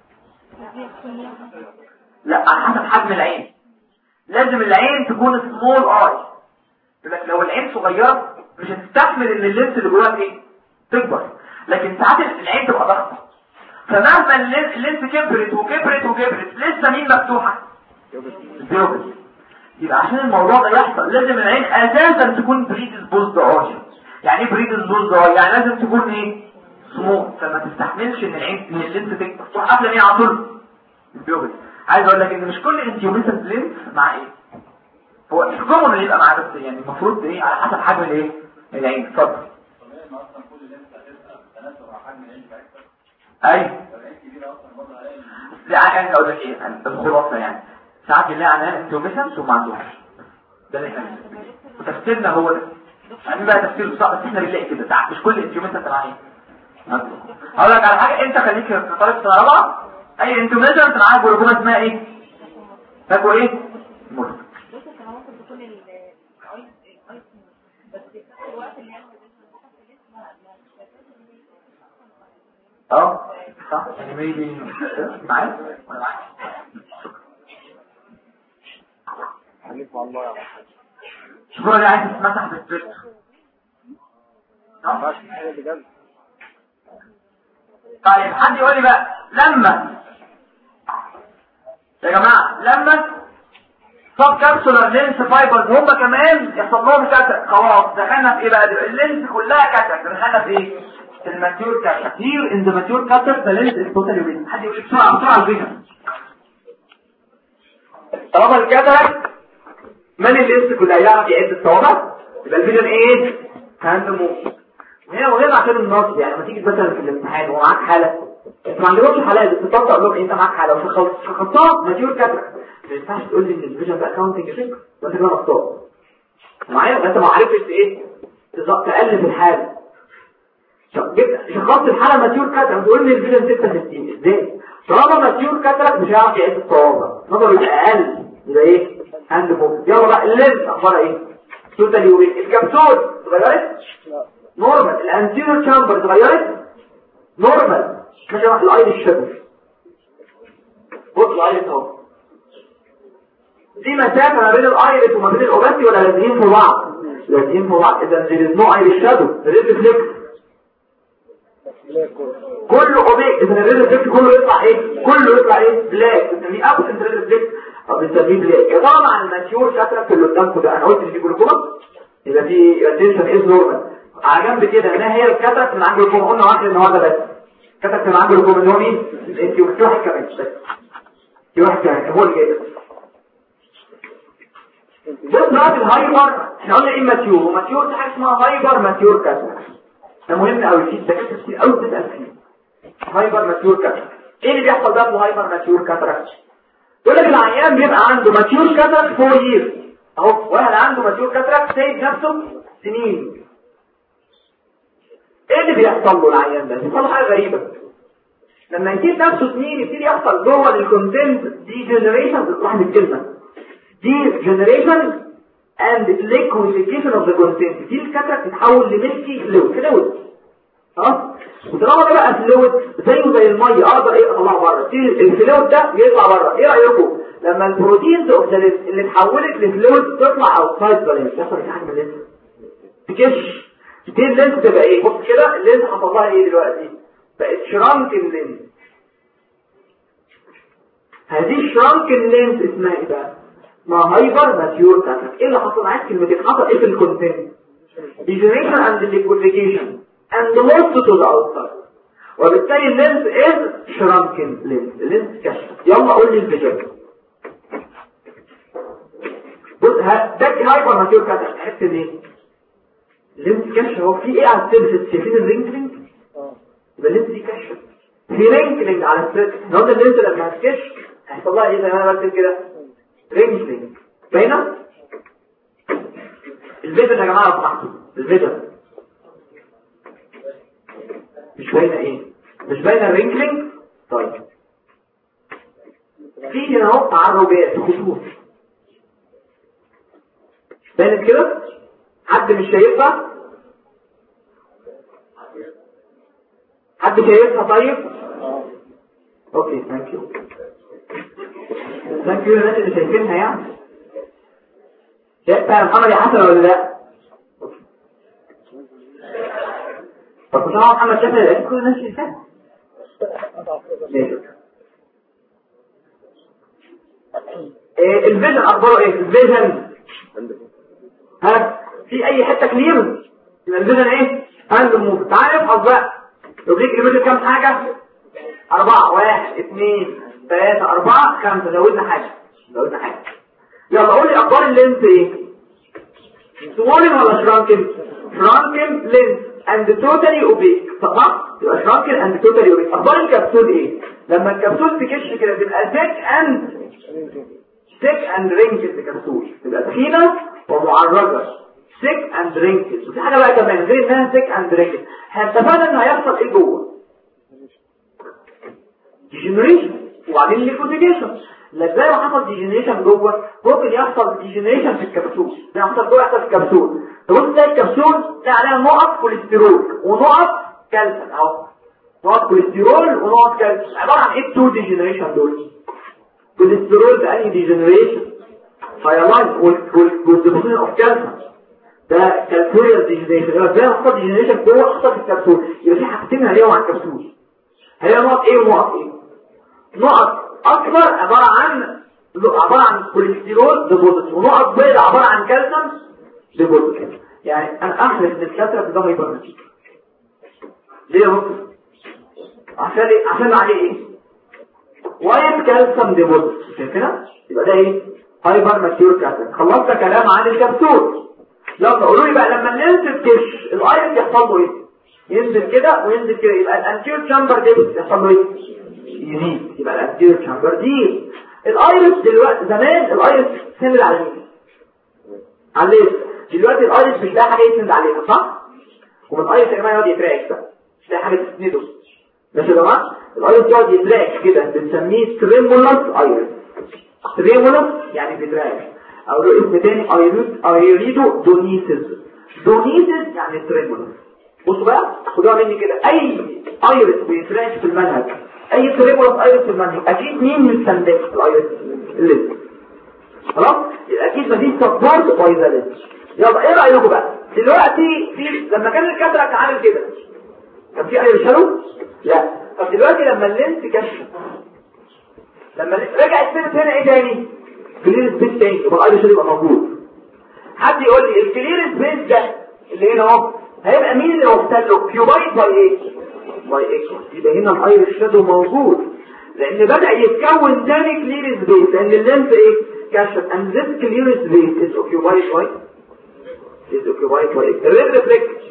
لا، على حسب حجم العين. لازم العين تكون سمول اي. يقول لك لو العين صغيره مش هتستحمل ان اللينس اللي جواها ايه؟ تكبر. لكن ساعات العين تبقى ضخمه، فمهما اللينس كبرت وكبرت وكبرت لسه مين مفتوحه؟ البيوبل. يبقى عشان الموضوع ده يحصل لازم العين اساسا تكون بريدسبوزد اي. يعني ايه بريدسبوزد اي؟ يعني لازم تكون ايه؟ سمول، فما تستحملش ان العين ان اللينس تكبر تروح قافله مين على طول؟ البيوبل. عايز اقول لك ان مش كل انتيوميتال لينس مع ايه؟ هو مش كومن اللي يبقى معاه، بس يعني المفروض ايه على حسب حجم الايه؟ العين. اتفضل. ايوه لا يعني اقول لك ايه الخلاصه يعني ساعات بنلاقي عنها انتوميشنز وما عندوش ده اللي احنا وتفسيرنا هو ده يعني بقى تفسير صعب بس احنا بنلاقي كده ساعات مش كل انتوميشنز معايا. هقول لك على حاجه انت خليك في طريق الرابعه اي انتوميشنز معاك جلوكوما اسمها ايه؟ فاكوا ايه؟ مرض صح يعني ميبي معايا ولا معايا عليك والله يا محمد. شكرا لي عايز تتمسح بالسبيرت طيب حد يقول لي بقى لما يا جماعه لما صاب كابسولار لينس فايبرز هم كمان يحصل لهم كاتر خلاص دخلنا في ايه بقى؟ اللينس كلها كاتر دخلنا في ايه؟ في الماتيور كاتراكت. here in the mature cataract the lens is totally opaque. حد يقول لي بسرعه الفيجن. طالما الكاتراكت من اللينس كله يعرف يعد الصوابع يبقى الفيجن ايه؟ هاند موف. وهنا عشان النص يعني لما تيجي مثلا في الامتحان ومعاك حاله انت ما عندكش حالات بتطلع تقول لك انت معاك حاله وشخصتها ماتيور كاتراكت ما ينفعش تقول لي ان الفيجن ده اكاونتنج افكت وانت كده مختار معايا. انت ما عرفتش ايه تقلب الحاله. شخصت الحاله ماتيور كاتراكت تقول لي الفيجن 66 ازاي؟ طالما ماتيور كاتراكت مش هيعرف يعد الصوابع نظره يبقى اقل يبقى ايه؟ هاند فوكس. يلا بقى اللينس اخبارها ايه؟ توتالي اوبيك. الكبسول اتغيرت نورمال. الانتيريور تشامبر اتغيرت نورمال. ماشي راح الايد الشبر بص الايد اهو دي مسافه ما بين الايرس وما بين الاوباسي ولا لازقين في بعض؟ لازقين في بعض. اذا there is no iris shadow there is reflex كله اوبيك. اذا الريفلكس كله يطلع ايه؟ كله يطلع ايه؟ بلاك. بنسميه ابسنت ريفلكس او بنسميه بلاك. يا ترى مع الماتيور كاتراكت اللي قدامكم ده انا قلت ان في جلوكوما يبقى في اتنشن از نورمال. على جنب كده ما هي الكاتراكت من عند جلوكوما قلنا واحد النهارده بس كاتراكت من عند جلوكوما ان هو مين؟ انت في واحد كمان بس في واحد كمان هو اللي جاي. بص بقى الهايبر احنا قلنا ايه ماتيور وماتيور دي حاجه اسمها هايبر ماتيور كاتراكت. ده مهم قوي في الدكاتره كتير قوي بتسال فيه هايبر ماتيور كاتراكت. ايه اللي بيحصل بقى في الهايبر ماتيور كاتراكت؟ يقول لك العيان بيبقى عنده ماتيور كاتراكت 4 years اهو. واحد عنده ماتيور كاتراكت سايب نفسه سنين. ايه اللي بيحصل له العيان ده؟ بيحصل له حاجه غريبه لما يسيب نفسه سنين يبتدي يحصل جوه الكونتنت ديجنريشن. بتطلع من الكلمه ديجنريشن and liquefaction of the content. دي الكاتراكت تتحول لميلكي فلويد خلاص. وطالما ده بقى فلويد زيه زي الميه اقدر ايه اطلعه بره. الفلويد ده بيطلع بره. ايه رايكم لما البروتينز اوف ذا لينس اللي اتحولت لفلويد تطلع اوتسايد ذا لينس يحصل حاجه من اللينس تكش دي اللينس تبقى ايه؟ بص كده اللينس حصل لها ايه دلوقتي؟ بقت شرانكن لينس. هذه الشرانكن لينس اسمها ايه بقى؟ ما هايبر ماتيور كاتراكت. ايه اللي حصل معاك؟ كلمتين حصل ايه في الكونتنت؟ degeneration and liquefaction and loss to the outside. وبالتالي اللينس is shrunken lens. اللينس كشف. يلا قول لي الفيجن. بص ده هايبر ماتيور كاتراكت عرفت ليه؟ اللينس كشف. هو في ايه على السيرفيس؟ شايفين الرينكلينج؟ يبقى اللينس دي كشف. في رينكلينج على السيرفيس. لو ده اللينس لما هتكشف هيحصل لها ايه زي ما انا بكتب كده؟ رينكلينج. باينه؟ الفيجن يا جماعه لو سمحتوا الفيجن مش باينه ايه؟ مش باينه الرينكلينج. طيب في هنا اهو تعرجات خطوط باينه كده؟ حد مش شايفها؟ حد شايفها؟ طيب اوكي ثانك يو ثانك يو الناس اللي شايفينها يعني. شايفها يا محمد يا حسن ولا لا؟ طب كنت محمد شايفها لقيت كل الناس شايفاها. الفيجن اخباره ايه؟ الفيجن ها في اي حته كلير يبقى الفيجن ايه؟ هاند موف. تعال نفحص بقى لو ليك ليميت كام حاجه؟ 4 1 2 3 4 5 زودنا حاجه يلا قول لي اخبار اللينس ايه؟ سمولن ولا شرانكن؟ شرانكن لينس and totally opaque. صح؟ يبقى شرانكن and totally opaque. اخبار الكبسول ايه؟ لما الكبسول تكش كده تبقى thick and wrinkled. الكبسول تبقى تخينه ومعرجه thick and wrinkled. وفي حاجه بقى كمان غير انها thick and wrinkled هتفادى ان هيحصل ايه جوه؟ degeneration وبعدين liquefaction. ازاي لو حصل ديجنريشن جوه ممكن يحصل ديجنريشن في الكبسول. ده يحصل جوه يحصل في الكبسول. تبص تلاقي الكبسول ده عليها نقط كوليسترول ونقط كالسيوم اهو. نقط كوليسترول ونقط كالسيوم عباره عن ايه التو ديجنريشن دول؟ كوليسترول ده انهي ديجنريشن؟ هايلاين والديبوزيشن اوف كالسيوم ده كالسيوريال ديجنريشن. يبقى ازاي حصل ديجنريشن جوه حصل في الكبسول؟ يبقى في حاجتين عليهم على الكبسول. هي نقط ايه ونقط ايه؟ نقط اكبر عبارة عن كوليسترول ديبوزيت ونقط بيض عبارة عن كالسيوم ديبوزيت. يعني انا احلف ان الكاتراكت ده هايبرماتيك ليه بص عشان عليه ايه وايت كالسيوم ديبوزيت شايفينها يبقى ده ايه هايبر ماتيور كاتراكت. خلصت كلام عن الكبسول. يلا قولوا لي بقى لما ننزل كش الايرس يحصل له ايه ينزل كده وينزل كده يبقى الانتيور تشامبر دي يحصل له ايه يزيد يبقى الانتيور تشامبر دي. الايرس دلوقتي زمان الايرس سند على مين على دلوقتي الايرس مش لاقي حاجه يسند عليها صح ومن الايرس يا جماعه يقعد يتراك بقى مش لاقي حاجه تسنده ماشي يا جماعه الايرس يقعد يتراك كده بنسميه تريمولس ايرس. تريمولس يعني بيتراك او له اسم تاني ايريدو دونيسيس. دونيسيس يعني تريمولس. بصوا بقى خدوها مني كده اي ايرس بيتراك في المنهج اي تريمولس ايرس في المنهج اكيد مين مستندك الايرس اللي خلاص اكيد مفيش سبورت بايزاليت. يلا ايه رايكم بقى دلوقتي في لما كان الكاتراكت عامل كده كان في ايرس شالو لا. طب دلوقتي لما اللينس كشف لما رجع السيرت هنا ايه تاني كلير سبيس تاني يبقى الايرس يبقى موجود. حد يقول لي الكلير سبيس ده اللي هنا اهو هيبقى مين اللي وصل له كيوبايت باي ايه باي اكس يبقى هنا الايرس شادو موجود لان بدأ يتكون تاني كلير سبيس لان اللينس ايه كشف and this clear space is occupied by red reflect.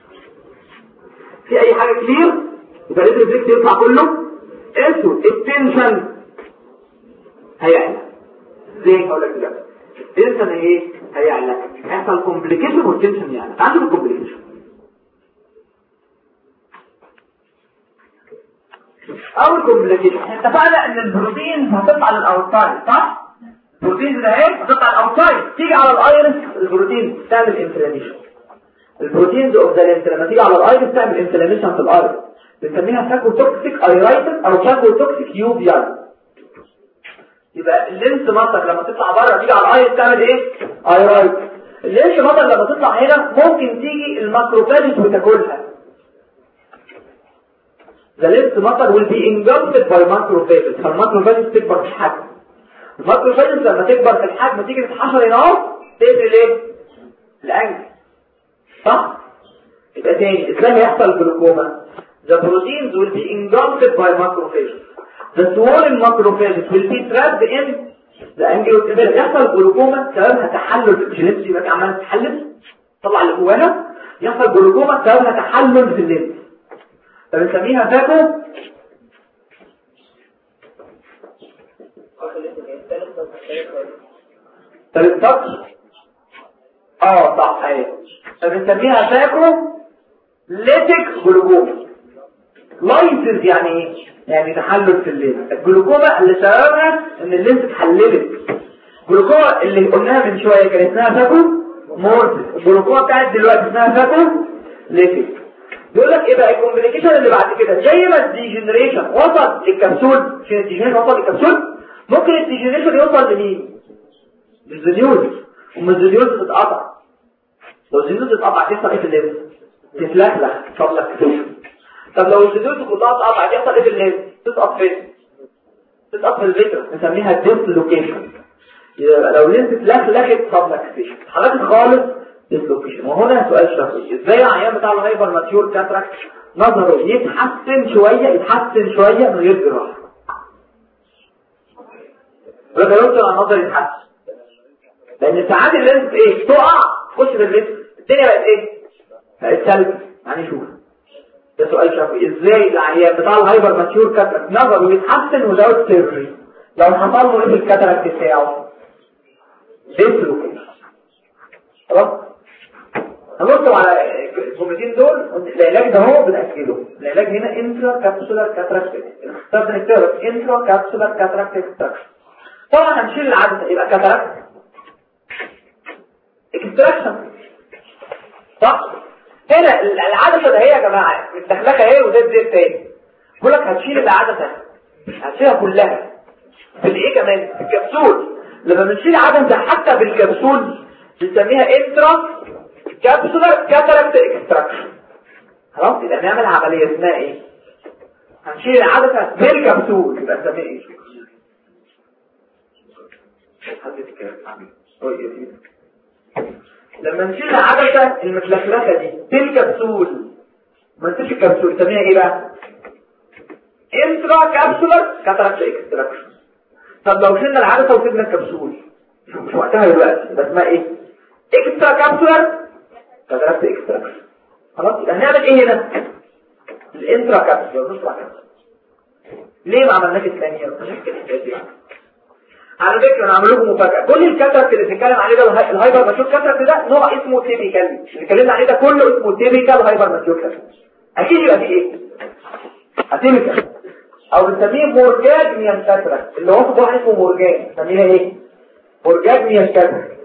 في اي حاجة كلير يبقى red reflect يطلع كله اسود. التنشن هيعلى زي هقول لك دلوقتي التنشن ايه هيعلى هيحصل كومبليكيشن والتنشن يعني عنده الكومبليكيشن. اول كومبليكيشن اتفقنا ان البروتين هتطلع للاوتسايد صح. البروتين ده اهي هتطلع الاوتسايد تيجي على الايرس البروتين تعمل انفلاميشن. البروتينز اوف ذا لينس لما تيجي على الايرس تعمل انفلاميشن في الايرس بنسميها ساكوتوكسيك ايرايتس او ساكوتوكسيك يوبيال. يبقى اللينس مطر لما تطلع بره تيجي على الايرس تعمل ايه ايرايتس. اللينس مطر لما تطلع هنا ممكن تيجي الماكروفاجز وتاكلها. The lens matter will be engulfed by macrophages. فالماكروفاجز تكبر في الحجم. الماكروفاجز لما تكبر في الحجم تيجي تتحشر هنا اهو تقفل ايه الانجل صح. يبقى تاني ازاي هيحصل جلوكوما. The proteins will be engulfed by macrophages. The swollen macrophages will be trapped in the angle. يحصل جلوكوما سببها تحلل في الجينيس يبقى عمال تحلل طلع اللي جوانا. يحصل جلوكوما سببها تحلل في اللينس فبنسميها فاكو تلتقش صح اهي فبنسميها فاكو ليتك جلوكوما. لايسز يعني ايه يعني تحلل في اللينس. الجلوكوما اللي سببها ان اللينس اتحللت. الجلوكوما اللي قلناها من شويه كان اسمها فاكو مورتس. الجلوكوما بتاعت دلوقتي اسمها فاكو ليتك. يقول لك ايه بقى الكومبليكيشن اللي بعد كده زي ما الديجنريشن وصل للكبسول عشان الديجنريشن وصل للكبسول ممكن الديجنريشن يوصل لمين للزنيوز ومن الزنيوز تتقطع. لو الزنيوز تتقطع تحصل ايه في اللينس تتلخلخ تطلع كتوش. طب لو الزنيوز كلها تتقطع يحصل ايه في اللينس تسقط فين تسقط في الفيترس نسميها ديسلوكيشن. يبقى لو اللينس اتلخلخت تطلع كتوش حالات خالص ديسلوكيشن. وهنا سؤال شخصي ازاي العيان بتاع الهايبر ماتيور كاتراكت نظره يتحسن شويه من غير جراحه. وده يوصل على النظر يتحسن لان ساعات اللينس ايه تقع تخش في اللينس الدنيا بقت ايه بقت سلبي. يعني شوف ده سؤال شخصي ازاي العيان بتاع الهايبر ماتيور كاتراكت نظره يتحسن وزود سيرجري لو حصل له ايه في الكاتراكت بتاعه ديسلوكيشن. خلاص هنبص على الجملتين دول. العلاج ده هو بنأكده. العلاج هنا انترا كابسولار كاتراكت اخترت نكتبه انترا كابسولار كاتراكت اكستراكشن. طبعا هنشيل العدسه يبقى كاتراكت اكستراكشن صح. هنا العدسه ده هي يا جماعه متدخلكه اهي وده الزيت تاني. بقول لك هتشيل العدسه هتشيلها كلها في الايه كمان في الكبسول. لما بنشيل عدسه حتى بالكبسول بنسميها انترا كابسولار كاتراكت اكستراكشن. خلاص يبقى نعمل عمليه اسمها ايه هنشيل العدسه بالكبسول يبقى نسميها ايه لما نشيل العدسه المتلخلخه دي بالكبسول ما تنسيش الكبسول تسميها ايه بقى؟ انترا كابسولار كاتاراكت اكستراكشن. طب لو شلنا العدسه وسيبنا الكبسول مش وقتها دلوقتي، ده اسمها ايه؟ اكسترا كابسولار كاتاراكت اكستراكشن. خلاص يبقى هنعمل ايه هنا؟ الانترا كابسولار نطلع كابسول. ليه ما عملناش الثانيه؟ عشان كده الحكايه دي على فكره انا هعمل لكم مفاجاه. كل الكاتاراكت اللي بنتكلم عليه ده الهايبر ماتيور كاتاراكت ده نوع اسمه تيبيكال، اللي اتكلمنا عليه ده كله اسمه تيبيكال هايبر ماتيور كاتاراكت. اكيد يبقى فيه ايه؟ اتيبيكال او بنسميه مورجانيان كاتاراكت، اللي هو واحد اسمه مورجان بنسميها ايه؟ مورجانيان كاتاراكت.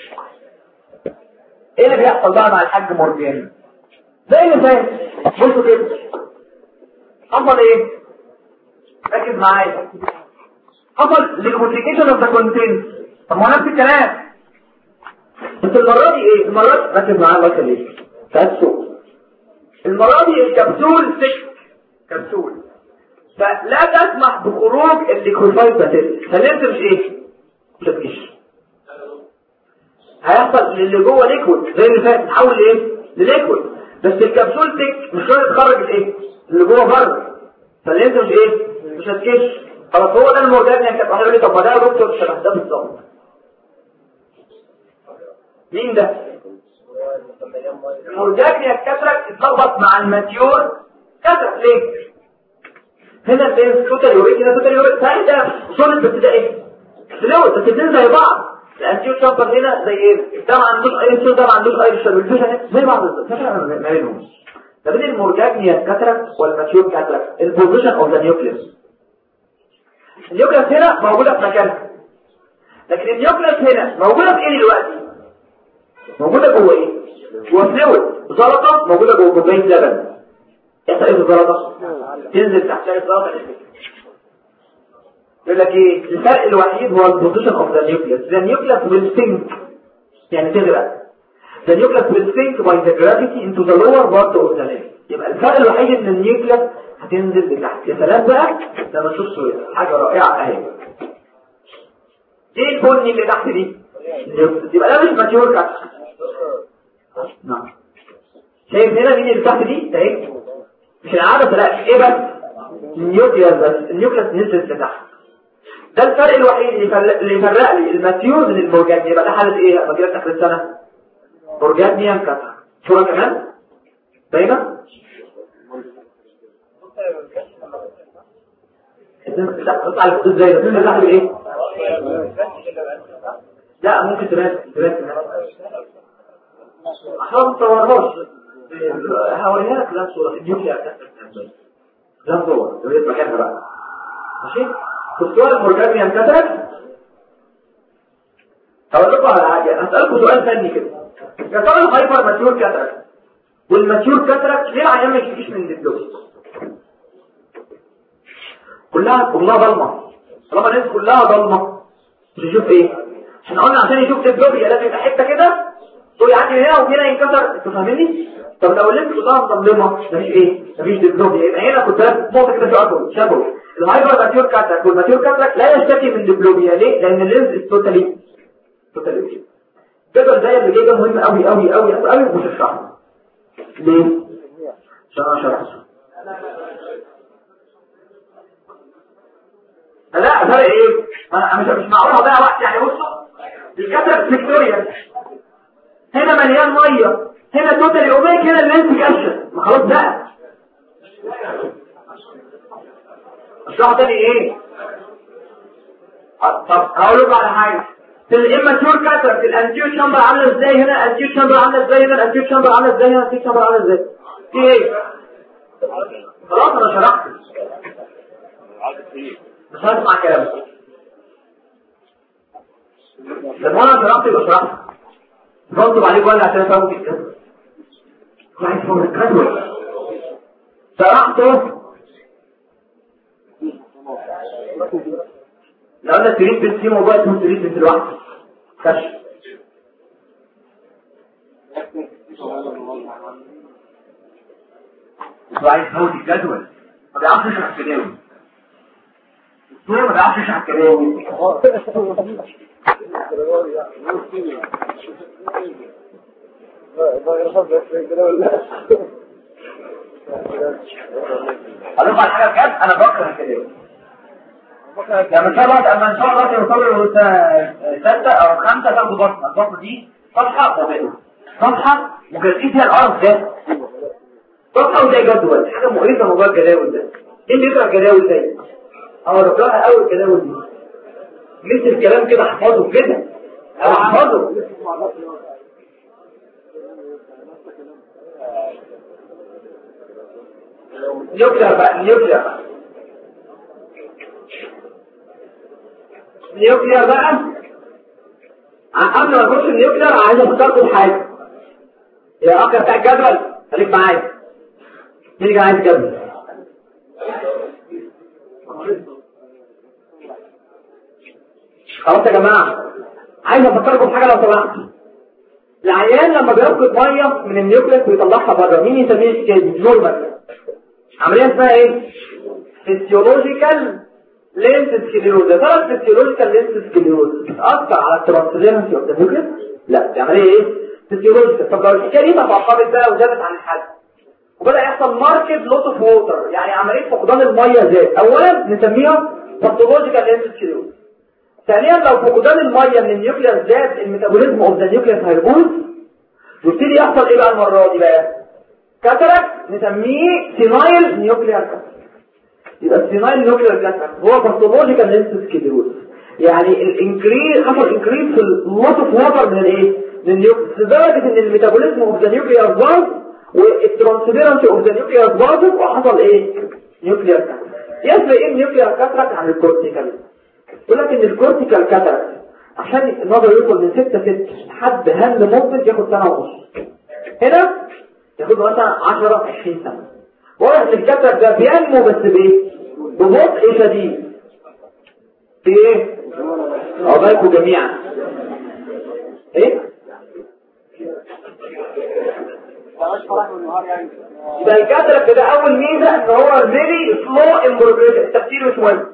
ايه اللي بيحصل بقى مع الحاج مورجان؟ زي اللي فات بصوا كده حصل ايه؟ ركز معايا. حصل ليكوفيكيشن اوف ذا كونتنت. طب ما هو نفس الكلام بس المره دي ايه؟ المره دي ركز معايا الله يخليك تاسو. المره دي الكبسول سك كبسول، فلا تسمح بخروج الليكوفايد باتيل. فلازم مش ايه؟ مش هتكش. هيحصل اللي جوه ليكويد زي اللي فات تحول لايه؟ لليكويد، بس الكبسول سك مش راضي تخرج الايه؟ اللي جوه بره. فلازم مش ايه؟ مش هتكش. خلاص هو ده المورجانيا كانت واحد يقول لي طب ما ده يا دكتور شبه ده بالظبط. مين ده؟ المورجانيا كاتراكت اتلخبط مع الماتيور كاتراكت. ليه؟ هنا اللينس توتال يوريك، هنا توتال يوريك، ثاني ده سوليد بس ده ايه؟ فلويد، بس الاثنين زي بعض. الانتيو شامبر هنا زي ايه؟ ده ما عندوش اي ده ما عندوش اي شابلتوشن زي بعض بالظبط. ما بينهم ما بين المورجانيا كاتراكت والماتيور كاتراكت البوزيشن اوف ذا نيوكليوس. النيوكليوس هنا موجودة في مكانها، لكن النيوكليوس هنا موجودة في ايه دلوقتي؟ موجودة جوه ايه؟ جوه فلويد. زلطة موجودة جوه كوباية لبن. يحصل ايه الزلطة؟ تنزل تحتها الزلطة. يقول لك ايه؟ الفرق الوحيد هو البوزيشن اوف ذا نيوكليوس. ذا نيوكليوس will sink يعني تغرق. The nucleus will sink by the gravity into the lower part of the leg. يبقى الفرق الوحيد ان النيوكليوس هتنزل لتحت. يا سلام بقى لما نشوف صورة حاجة رائعة اهي. ايه البني اللي تحت دي؟ يبقى ده مش ماتيور كاتس. نعم شايف هنا مين اللي تحت دي؟ اهي مش العادة لا ايه بس النيوكليوس بس. النيوكليوس نزلت لتحت. ده الفرق الوحيد اللي يفرق لي الماتيور من المورجانيا. يبقى ده حالة ايه؟ لما جيت اخر السنة مورجانيا كاتس. صورة كمان باينة؟ تطلع الفوق ازاي؟ تطلع بايه؟ لا ممكن تبات احنا ما تصورهاش. هوريها لك لا صورة النيوكليا لا صور تريد مكانها بقى ماشي. في الصورة المورجانيا كاتراكت هقول لكم على حاجة. هسألكم سؤال ثاني كده. يا ترى الهايبر ماتيور كاتراكت والماتيور كاتراكت ليه العيان ما يشتكيش من الدبلوس؟ كلها ضلمه. طالما الناس كلها ضلمه تشوف ايه؟ احنا قلنا عشان يشوف دبلوبيا لازم يبقى حته كده تقول يعدي هنا وهنا ينكسر. انتوا فاهميني؟ طب لو اللينس كلها مظلمه مفيش ايه؟ مفيش دبلوبيا. يبقى هنا كنت نقطه كده شبه الهايبر ماتيور كاتراكت والماتيور كاتراكت لا يشتكي من دبلوبيا. ليه؟ لان اللينس توتالي الجدول ده اللي جاي ده مهم قوي قوي قوي قوي ومش هشرحه. ليه؟ عشان انا شرحته. لا فرق ايه؟ انا مش معقول اضيع وقت يعني. بصوا الكاتراكت فيكتوريا هنا مليان ميه، هنا توتالي اوميك، هنا اللينس كاشن. ما خلاص بقى اشرح تاني ايه؟ طب هقول لكم على حاجه. في الاماتيور كاتراكت الانتيو شامبر عامله ازاي؟ هنا الانتيو شامبر عامله ازاي؟ هنا الانتيو شامبر عامله ازاي؟ هنا الانتيو شامبر عامله ازاي؟ في ايه؟ خلاص انا شرحت مش هسمع كلامك. لما انا شرحت يبقى شرحت بنطب عليك ولا عشان افهمك الكلام. عايز فهم الكلام شرحته. لو انا تريد بنت في موضوع اسمه تريد بنت الواحد كشف. عايز فهم الجدول ما بيعرفش يشرح كلامه. الدكتور ما بيعرفش يشرح كلامه. اقول على حاجه بجد، انا بكره كده يعني ان شاء الله اما ان شاء الله توصلوا لستة او 5 تاخدوا بطنه. البطنه دي صفحه طبيعيه، صفحه مجردين فيها القرف ده، صفحه وزي جدول، حاجه مقرفه موضوع الجداول ده. ايه اللي يقرا الجداول زي بقراها اول الجداول دي مثل الكلام كده، احفظه كده او احفظه. نيوكلير بقى، نيوكلير بقى. قبل ما نخش النيوكلير عايز افكركم بحاجه يا اخي بتاع الجدول، خليك معايا. مين عايز جدول؟ خلاص يا جماعه، عايز افكركم بحاجه لو سمحت. العيان لما بيفقد ميه من النيوكليس ويطلعها بره، مين يسميه كده؟ نورمال. عمليه اسمها ايه؟ فيسيولوجيكال لينس سكليروز. يا ترى الفيسيولوجيكال لينس سكليروز بتاثر على الترانسفيرنسي اوف ذا نيوكليس؟ لا، دي عمليه ايه؟ فيسيولوجيكال. طب لو الحكايه دي تفاقمت بقى وزادت عن الحد وبدا يحصل ماركت لوس اوف ووتر، يعني عمليه فقدان الميه زاد، اولا نسميها باثولوجيكال لينس سكليروز. ثانيا لو فقدان الميه من النيوكليس زاد، الميتابوليزم اوف ذا نيوكليس هيبوظ، يبتدي يحصل ايه بقى المره دي بقى؟ كاتاراكت، نسميه سينايل نيوكلير كاتاراكت. يبقى السينايل نيوكلير كاتاراكت هو باثولوجيكال لينس سكليروز، يعني الانكريز، حصل انكريز في اللوس اوف ووتر من الايه؟ من النيوكليس، لدرجه ان الميتابوليزم اوف ذا نيوكلير باظ والترانسفيرنس اوف ذا نيوكلير باظ وحصل ايه؟ نيوكلير كاتاراكت. يفرق ايه النيوكلير كاتاراكت عن الكورتيكال؟ يقول لك ان الكورتيكال كاتاراكت عشان النظر يوصل من 6 لحد هند ممكن ياخد 1.5 سنة. هنا ياخد مثلا 10-20 سنة. واضح ان الكاتاراكت ده بينمو بس بايه؟ ببطء شديد. في ايه؟ عقبالكم جميعا. ايه؟ يبقى الكاتاراكت ده اول ميزة ان هو very slow in progression. التفسير مش مهم،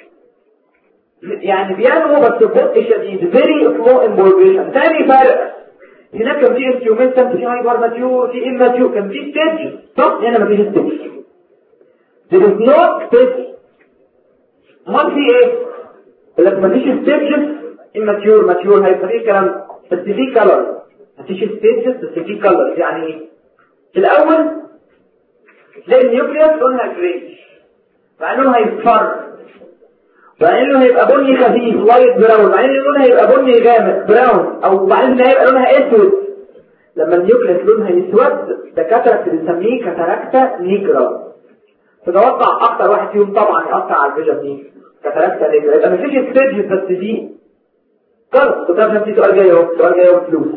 يعني بينمو بس ببطء شديد، very slow in progression. ثاني فرق، هناك كان في انتيومنتنت، في هايبر ماتيور، في اماتيور، كان في ستيج. صح؟ هنا مفيش ستيج. there is no stage. امال في ايه؟ لك مفيش ستيجز، اماتيور ماتيور، هيبقى فيه كلام بس في كلر. مفيش ستيجز بس في كلر. يعني ايه؟ في الاول تلاقي النيوكليوس لونها جريش، مع انه هيصفر، بعدين لونه هيبقى بني خفيف لايت براون، بعدين لونه هيبقى بني غامق براون، او بعدين هيبقى لونها اسود. لما النيوكليس لونها يسود ده كاتاراكت، بنسميه كاتاراكتا نيجرا. تتوقع اكتر واحد فيهم طبعا يأثر على الفيجن دي كاتاراكتا نيجرا. يبقى مفيش ستيج بس دي خلاص. طب ده في سؤال جاي اهو، سؤال جاي اهو فلوس.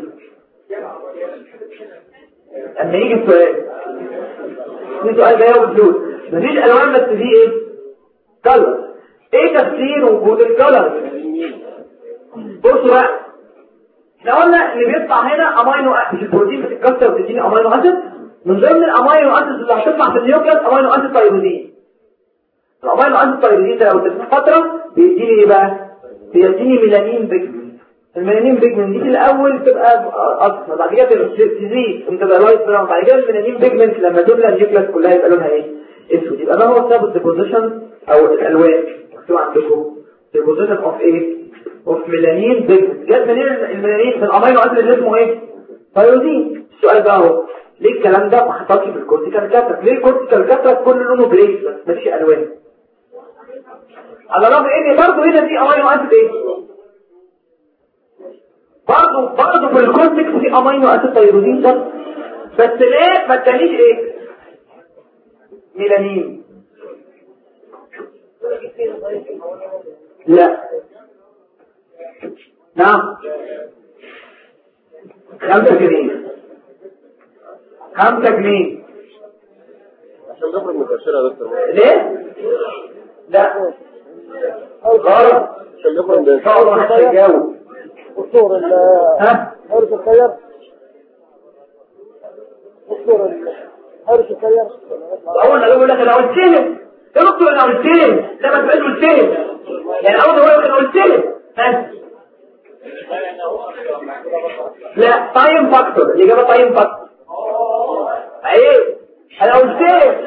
اما يجي السؤال في سؤال جاي اهو فلوس، مفيش الوان بس دي ايه؟ كلر. ايه تفسير وجود الكلر؟ بصوا بقى، احنا قلنا اللي بيطلع هنا امينو اسيد، البروتين بتتكسر وتديني امينو اسيد. من ضمن الامينو اسيد اللي هتطلع في النيوكليس امينو اسيد تايروزين. الامينو اسيد تايروزين ده لو تسمع فتره بيديني ايه بقى؟ بيديني ميلانين بيجمنت. الميلانين بيجمنت دي في الاول تبقى اصفر، بعد كده تزيد وتبقى لايت براون، بعد كده الميلانين بيجمنت لما تملى النيوكليس كلها يبقى لونها ايه؟ اسود. يبقى ما هو سبب الديبوزيشن او الالوان مكتوب عندكم؟ deposition of ايه؟ of ميلانين بيجمنت. جت منين الميلانين؟ من الامينو اسيد اللي اسمه ايه؟ تايروزين. السؤال بقى اهو، ليه الكلام ده ما حصلش في الكورتيكال كاتاراكت؟ ليه الكورتيكال كاتاراكت كل لونه جريش بس مفيش الوان؟ على الرغم ان برضه هنا في امينو اسيد ايه؟ برضه في الكورتكس في امينو اسيد تايروزين ده، بس ليه ما ادانيش ايه؟ ميلانين. لا نعم 5 جنيه 5 جنيه عشان نخرج من التأشيرة يا دكتور. ليه؟ لا غلط. عشان نخرج من التأشيرة. دكتور حارس الخير، دكتور حارس الخير. اول ما يقول لك انا قلت لهم يا دكتور انا قلت لهم، لا ما تبقاش قلت لهم، يعني اول ما يقول لك انا قلت لهم. لا تايم فاكتور، الاجابه تايم فاكتور. ايه انا قلت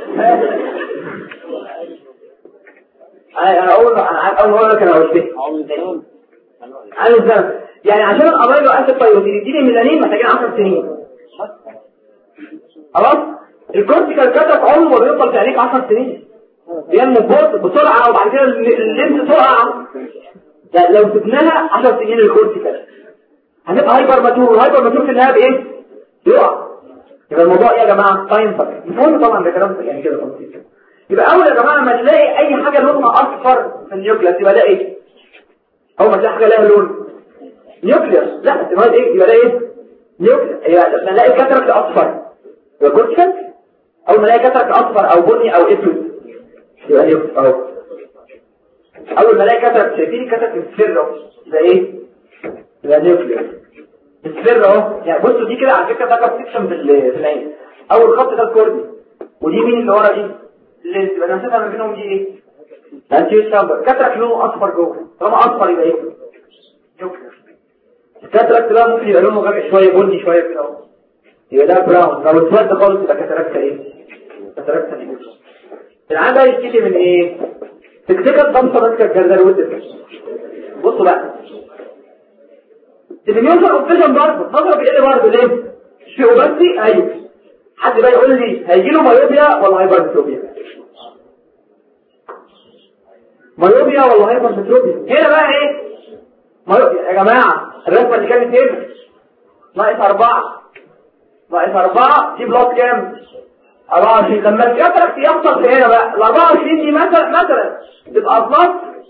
انا اقول لك انا قلت عايز يعني عشان الامينو اسيد بايوتيريدين الميلانين محتاجين 10 سنين خلاص. الكورتيكال كاتراكت عمره ما بيوصل في عينيك 10 سنين، بينمو بسرعه وبعد كده اللينس تقع. يعني لو سبناها 10 سنين الكورتيكال هنبقى هايبر ماتور في النهايه بايه؟ يقع. يبقى الموضوع ايه يا جماعه؟ تايم فاكتور. مفهوم طبعا ده كلام يعني كده تفصيل. يبقى اول يا جماعه ما تلاقي اي حاجه لونها اصفر في النيوكليس يبقى ده ايه؟ اول ما تلاقي حاجه لها لون نيوكليس، لا ده ايه؟ يبقى ده ايه؟ نيوكليس. يبقى لما نلاقي كاتراكت اصفر يبقى كورتيكال. اول ما نلاقي كاتراكت اصفر او بني او اسود يبقى نيوكليس. اول ما نلاقي كاتراكت شايفين كاتراكت مصفر ده ايه؟ يبقى نيوكليس. السر اهو يعني بصوا دي كده على فكره ده كاب سيكشن في العين. اول خط ده الكورني ودي مين اللي ورا دي اللي يبقى المسافه ما بينهم دي ايه؟ انتيو شامبر. كاتراكت لونه اصفر جوه، طالما اصفر يبقى ايه؟ الكاتراكت ده ممكن يبقى لونه غامق شويه بني شويه كده اهو يبقى ده براون. لو اتسود خالص يبقى كاتراكت ايه؟ كاتراكت دي. العين ده يشتكي من ايه؟ تكتيكال ضمطه ماسكه الجردل. بصوا بقى الديفينيشن اوف فيجن برضه نظره بايه برضه ليه؟ مش في اوباسي. ايوه حد بقى يقول لي هيجي له مايوبيا ولا هايبرمتروبيا؟ مايوبيا ولا هايبرمتروبيا؟ هنا بقى ايه؟ مايوبيا يا جماعه. الرسمه اللي كانت هنا -4 دي بلوت كام؟ 24. لما الكاتراكت يحصل في هنا بقى ال 24 دي مثلا تبقى بلوت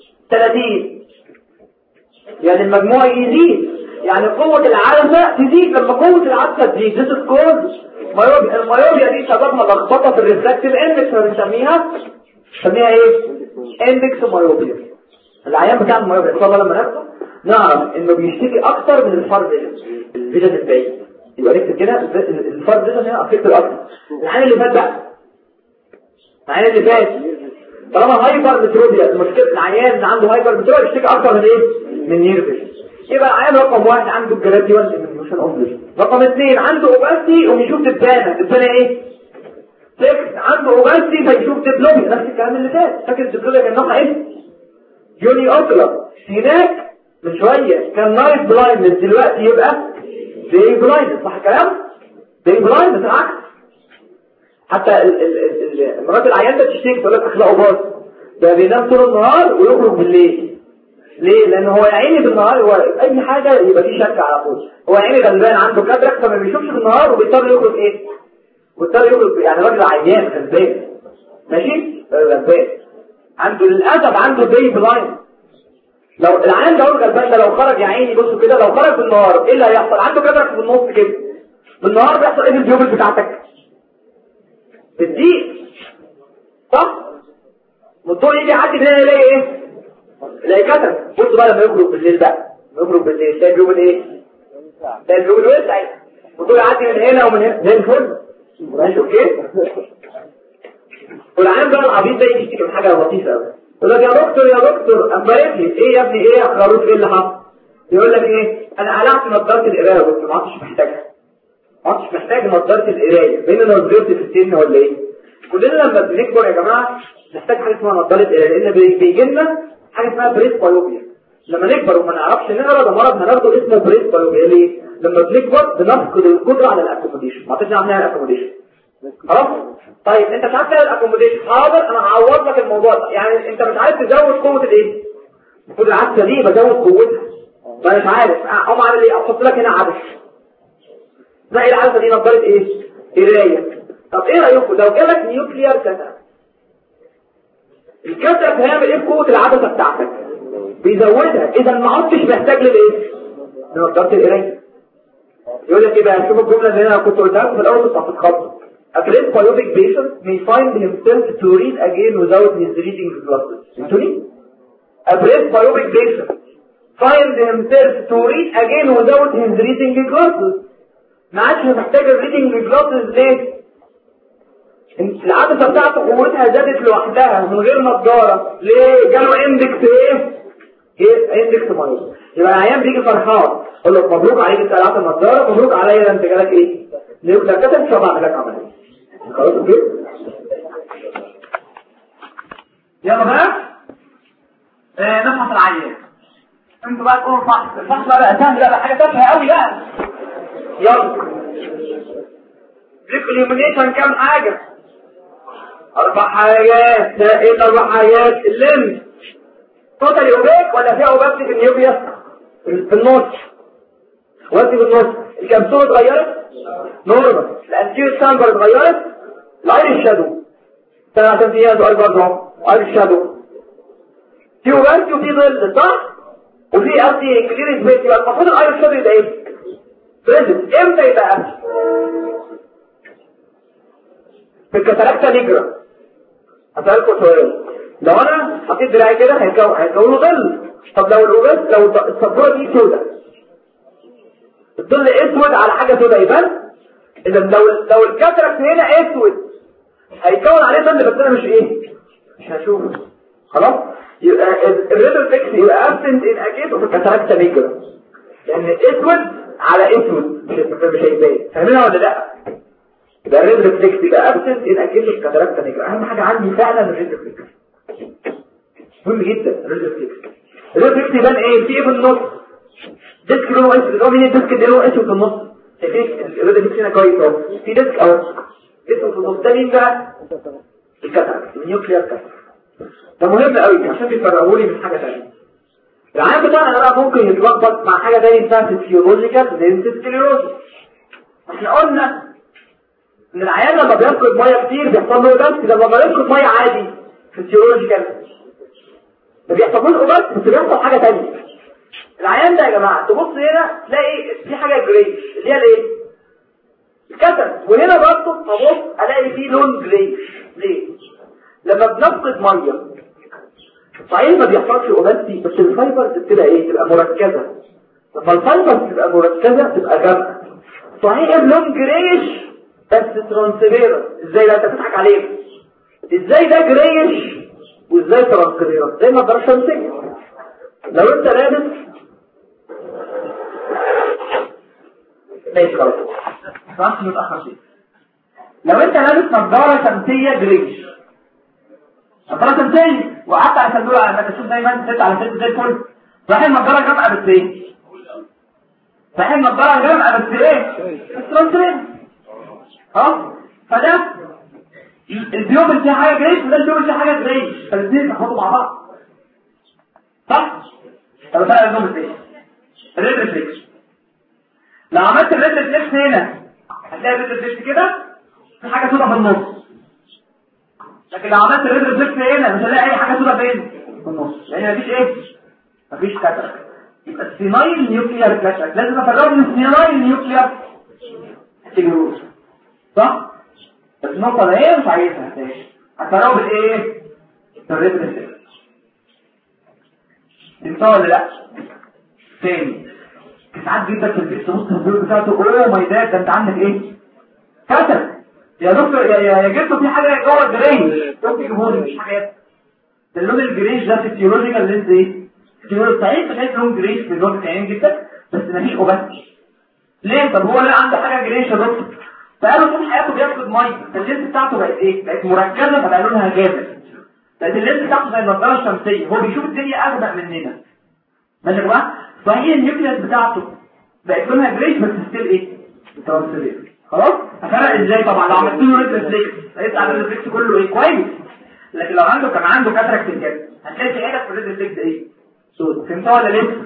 30 يعني المجموع يزيد. يعني قوة العدسة تزيد لما قوة العدسة تزيد. This is called مايوبيا. المايوبيا دي سببنا لخبطة في الريفراكتيف اندكس فبنسميها ايه؟ اندكس مايوبيا. العيان بتاع المايوبيا ان شاء الله لما ناخده نعرف انه بيشتكي اكتر من الفار فيجن. الفيجن الباقي يبقى نكتب كده الفار فيجن هنا افكتور اكتر. العيان اللي فات بقى العيان اللي فات طالما هايبر متروبيا المشكلة العيان اللي عنده هايبر متروبيا بيشتكي اكتر من ايه؟ من نير فيجن. يبقى العيان رقم 1 عنده الجراديوال ديمينيوشن اوف فيجن. رقم 2 عنده اوباسي وبيشوف دبانه ايه؟ سكس. عنده اوباسي فيشوف دبلومي. نفس الكلام اللي فات. فاكر الدبلومي كان نوعها ايه؟ يوني اوكلر. هناك من شويه كان نايت بلايندنس دلوقتي يبقى داي بلايندنس. صح الكلام؟ داي بلايندنس العكس. حتى مرات العيان ده تشتكي تقول لك اخلاقه باظ ده بينام طول النهار ويخرج بالليل. ليه؟ لان هو يا عيني بالنهار هو اي حاجه يبقى فيه شك على طول. هو يا عيني غلبان عنده كاتراكت فما بيشوفش بالنهار وبيضطر يخرج ايه؟ بيضطر يخرج يعني راجل عيان غلبان ماشي؟ غلبان عنده للاسف عنده داي بلايند. لو العيان ده غلبان ده لو خرج يا عيني بصوا كده لو خرج بالنهار ايه اللي هيحصل؟ عنده كاتراكت في النص كده. بالنهار بيحصل ايه في الجيوب بتاعتك؟ بتضيق صح؟ والطول يجي يعدي هنا يلاقي ايه؟ يلاقي كاتراكت. بصوا بقى لما يخرج بالليل تلاقي الجيوب ايه؟ تلاقي الجيوب الوسع والطول يعدي من هنا ومن هنا زي الفل ماشي اوكي؟ والعيان بقى العبيط ده يشتكي من حاجه لطيفه قوي. يقول لك يا دكتور امبارح لي ايه يا ابني ايه يا خروف ايه اللي حصل؟ يقول لك ايه؟ انا قلعت نظاره القرايه يا دكتور ما عدتش محتاجها. ما عدتش محتاج نظاره القرايه. بين انا صغرت في السن ولا ايه؟ كلنا لما بنكبر يا جماعه نحتاج حاجه اسمها نظاره قرايه لان بيجي لنا حاجه اسمها بريس بايوبيا. لما نكبر وما نعرفش نقرا ده مرض هناخده اسمه بريس بايوبيا. ليه؟ لما بنكبر بنفقد القدره على الاكوموديشن. ما عرفناش نعمل الاكوموديشن خلاص؟ طيب انت مش عارف تعمل الاكوموديشن. حاضر انا هعوض لك الموضوع ده. يعني انت مش عارف تزود قوه الايه؟ المفروض العدسه دي بزود قوتها ما مش عارف اقوم اعمل ايه؟ احط لك هنا عدسه. لا العدسه دي نظاره ايه؟ قرايه. طب ايه رايكم لو جالك نيوكليير كاتراكت؟ الكاتراكت هيعمل ايه بقوه العدسه بتاعتك؟ بيزودها. اذا ما عدتش محتاج للايه؟ لنظاره القرايه. يقول لك ايه بقى؟ شوف الجمله اللي انا كنت قلتها لكم في الاول بس هتتخطط. A great myopic patient may find himself to read again without his reading glasses. فهمتوني؟ A great myopic patient find himself to read again without his reading glasses. ما عادش محتاج الريدنج جلاسز. ليه؟ العدسه بتاعته قوتها زادت لوحدها من غير نظاره. ليه؟ جاله اندكس ايه؟ اندكس مايوب. يبقى العيان بيجي فرحان يقول لك مبروك عليك انت قلعت النظاره. مبروك عليا انت جالك ايه؟ ليه ده كده مش هعمل لك عمليه. خلاص كده. يلا بقى نفحص العيان. انتوا بقى تقولوا الفحص بقى سهل بقى حاجه تافهه قوي بقى. يلا ريكليومينيشن كام حاجه؟ 4 حاجات. ايه ال4 حاجات؟ الليمف توتالي اوبيك ولا فيها اوباكتي في النيوكليوس في النص وانت في النص. الكبسوله اتغيرت نورمال. الانتيريور سامبر اتغيرت. الايريس شادو عشان فيها سؤال برضه. ايريس شادو في اوباكتي وفي ظل صح؟ وفي قصدي كلير سبيس. يبقى المفروض الايريس شادو يبقى ايه؟ بريزنت. امتى يبقى قبل؟ في الكاتاراكتا نيجرا. هسألكم سؤال. لو انا حطيت دراعي كده هيكون ظل. طب لو الاوباس لو الصفوره دي سوداء الظل اسود على حاجه سوداء يبان. اذا لو الكاتراكت هنا اسود هيكون عليه ظل بس انا مش هشوفه. خلاص يبقى الريدر فيكس يبقى ابسنت ان اكيد وفي الكاتاراكتا نيجرا لان اسود على اسود مش هيبان. فاهمينها ولا لا؟ يبقى الريدر فيكس يبقى ابسنت ان اكيد في الكاتاراكتا نيجرا. اهم حاجه عندي فعلا الريدر فيكس مهم جدا. الريدر فيكس يبان ايه؟ في ايه في النص؟ ديسك لونه اسود. هو مين الديسك اللي لونه اسود في النص؟ شايفين الريدر فيكس هنا كويس اهو. في ديسك اهو اسود في النص. ده مين بقى؟ الكاتاراكت النيوكليير كاتاراكت. ده مهم قوي عشان بيفرقوا لي من حاجه ثانيه. العيان بتاعنا بقى ممكن يتلخبط مع حاجه ثانيه اسمها فيسيولوجيكال ديسكليروز. احنا قلنا ان العيان لما بيفقد ميه كتير بيحصل له بس لما بيفقد ميه عادي فيسيولوجيكال ما بيحصلوش بس بيحصل حاجه ثانيه. العيان ده يا جماعه تبص هنا تلاقي في حاجه جريش اللي هي الايه؟ الكتل. وهنا برضه تبص الاقي فيه لون جريش. ليه؟ لما بنفقد ميه صحيح ما بيحصلش اوباستي بس الفايبر بتبقى ايه؟ تبقى مركزه. لما الفايبر تبقى مركزه تبقى غامقه. صحيح اللون جريش بس ترانسبيرنت. ازاي ده؟ انت بتضحك عليه. ازاي ده جريش وازاي ترانسبيرنت؟ زي ما الضرب شمسيه. لو انت لابس ماشي خلاص راح متاخر شيء. لو انت لابس نظاره شمسيه جريش نظاره شمسيه وقعدت على الصندوق على ما تشوف دايما ست على ست زي الفل صحيح النظاره جامعه بس ايه؟ صحيح النظاره جامعه بس ايه؟ ترانسبيرنت. فده البيوم اللي فيها حاجه جريش وده البيوم اللي فيها حاجه جريش فالاثنين بيحطوا مع بعض صح؟ طب بقى البيوم ازاي؟ الريد ريفلكس. لو عملت الريد ريفلكس هنا هتلاقي الريد ريفلكس كده في حاجه سوداء في النص. لكن لو عملت الريد ريفلكس هنا مش هلاقي اي حاجه سوداء فين؟ في النص. يعني مفيش ايه؟ مفيش كاتراكت. يبقى السينايل نيوكليير كاتراكت لازم افرقه من السينايل نيوكليير سيجروز صح؟ بس النقطة ده ايه مش عايزها هتفرقوا بالايه؟ بالريد ريفلكس. انت ولا لا؟ تاني ساعات جدا في البيت تبص البيوت بتاعته اوه ماي داد ده انت عندك ايه؟ كسل يا دكتور يا جبته في حاجة جوه الجريش ممكن يجيبهولي مش حاجات. ده اللون الجريش ده فيسيولوجيكال لينز ايه؟ فيسيولوجيكال صحيح تلاقي لون جريش في اللون العين جدا بس مفيش اوباستي. ليه؟ طب هو لا عنده حاجة جريش يا دكتور فقالوا طول حياته بياخد ميه فاللينز بتاعته بقت ايه؟ بقت مركزه فبقى لونها جامد. بقت اللينز بتاعته زي النضاره الشمسيه هو بيشوف الدنيا اغمق مننا. ماشي يا جماعه؟ صحيح النيوكليس بتاعته بقت لونها جريش بس ستيل ايه؟ ترانسبيرنت. خلاص؟ هفرق ازاي؟ طبعا لو عملت له ريد ريفلكس هيطلع الريد ريفلكس كله ايه؟ كويس. لكن لو كان عنده كاتراكت كده هتلاقي في عينك في الريد ريفلكس ايه؟ سود. فهمتوا ولا لسه؟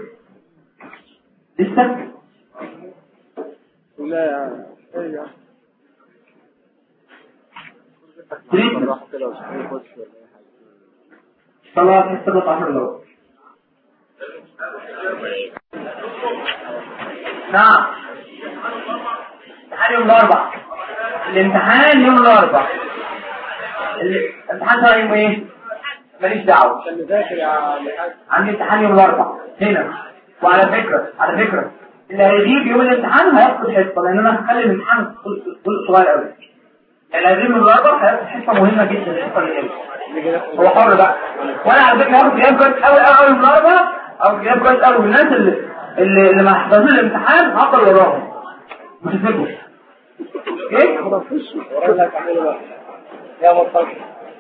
لسه؟ لا يا ايه طلع 16 لو نعم امتحان يوم الاربعاء. الامتحان يوم الاربعاء. الامتحان ده يوم ايه؟ ماليش دعوه. عندي امتحان يوم الاربعاء هنا. وعلى فكره اللي هيجيب يوم الامتحان هياخد حصه لان انا هخلي الامتحان صغير قوي. العزيم من الاربع هياخد حصه مهمه جدا الحصه اللي جايه. هو حر بقى. وانا على فكره هاخد كلام كويس قوي من الاربع او كلام كويس قوي من الناس اللي ما حفظوش الامتحان هفضل وراهم مش هسيبهم. ايه ولا تعملوا بقى يا مصطفى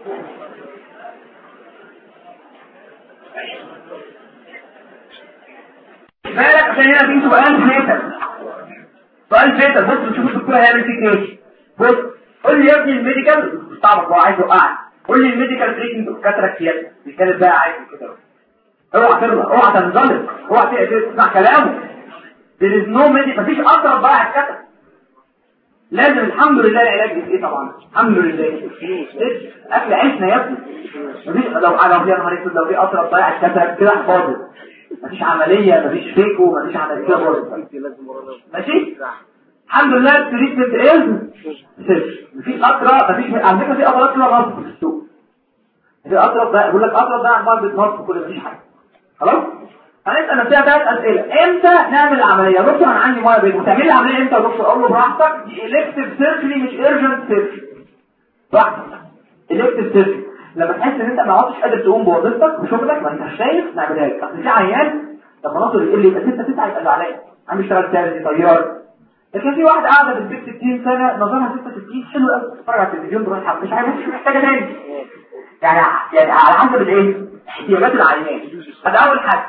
بالك عشان هنا في سؤال فيتر بص نشوف الدكتور هيعمل فيك ايه. بص قول لي يا ابني الميديكال طبعا هو عايز يوقعك. قول لي الميديكال تريتمنت كاتراكتيات بيتكلم بقى عايز كده. اوعى ترضى اوعى تنزلق اوعى تسمع كلامه. there is no medical مفيش اقرب بقى على الكتر. لازم الحمد لله العلاج ايه طبعا الحمد لله اكل عيشنا يا ابني. مفيش لو يا نهار اسود لو في اقرب بقى على الكتر كده حفاظه. مفيش عمليه مفيش فيكو مفيش عمليه برضه ماشي. الحمد لله التريتمنت مفيش اقرب مفيش على فكره في امراض كده غلط في السوق. في اقرب بقى بقول لك اقرب بقى عمال بتنط كل مفيش حاجه خلاص. هنسال نفسنا ثلاث اسئله. امتى نعمل العمليه؟ دكتور انا عندي ميه بيضاء وتعمل لي العمليه امتى يا دكتور؟ اقول له براحتك دي الكتيف سيرجري مش ايرجنت سيرجري. براحتك الكتيف سيرجري لما تحس ان انت ما عادش قادر تقوم بوظيفتك وشغلك ما انتش شايف نعملها لك. اصل في عيان لما نوصل يقول لي يبقى 6 9 يبقى زعلان عم يشتغل تاني طيار. لكن في واحد قاعده في البيت 60 سنه نظرها 66 حلو قوي تتفرج على التلفزيون تروح مش عارف مش محتاجه تاني. يعني على حسب الايه احتياجات العيان. هذا اول حاجه.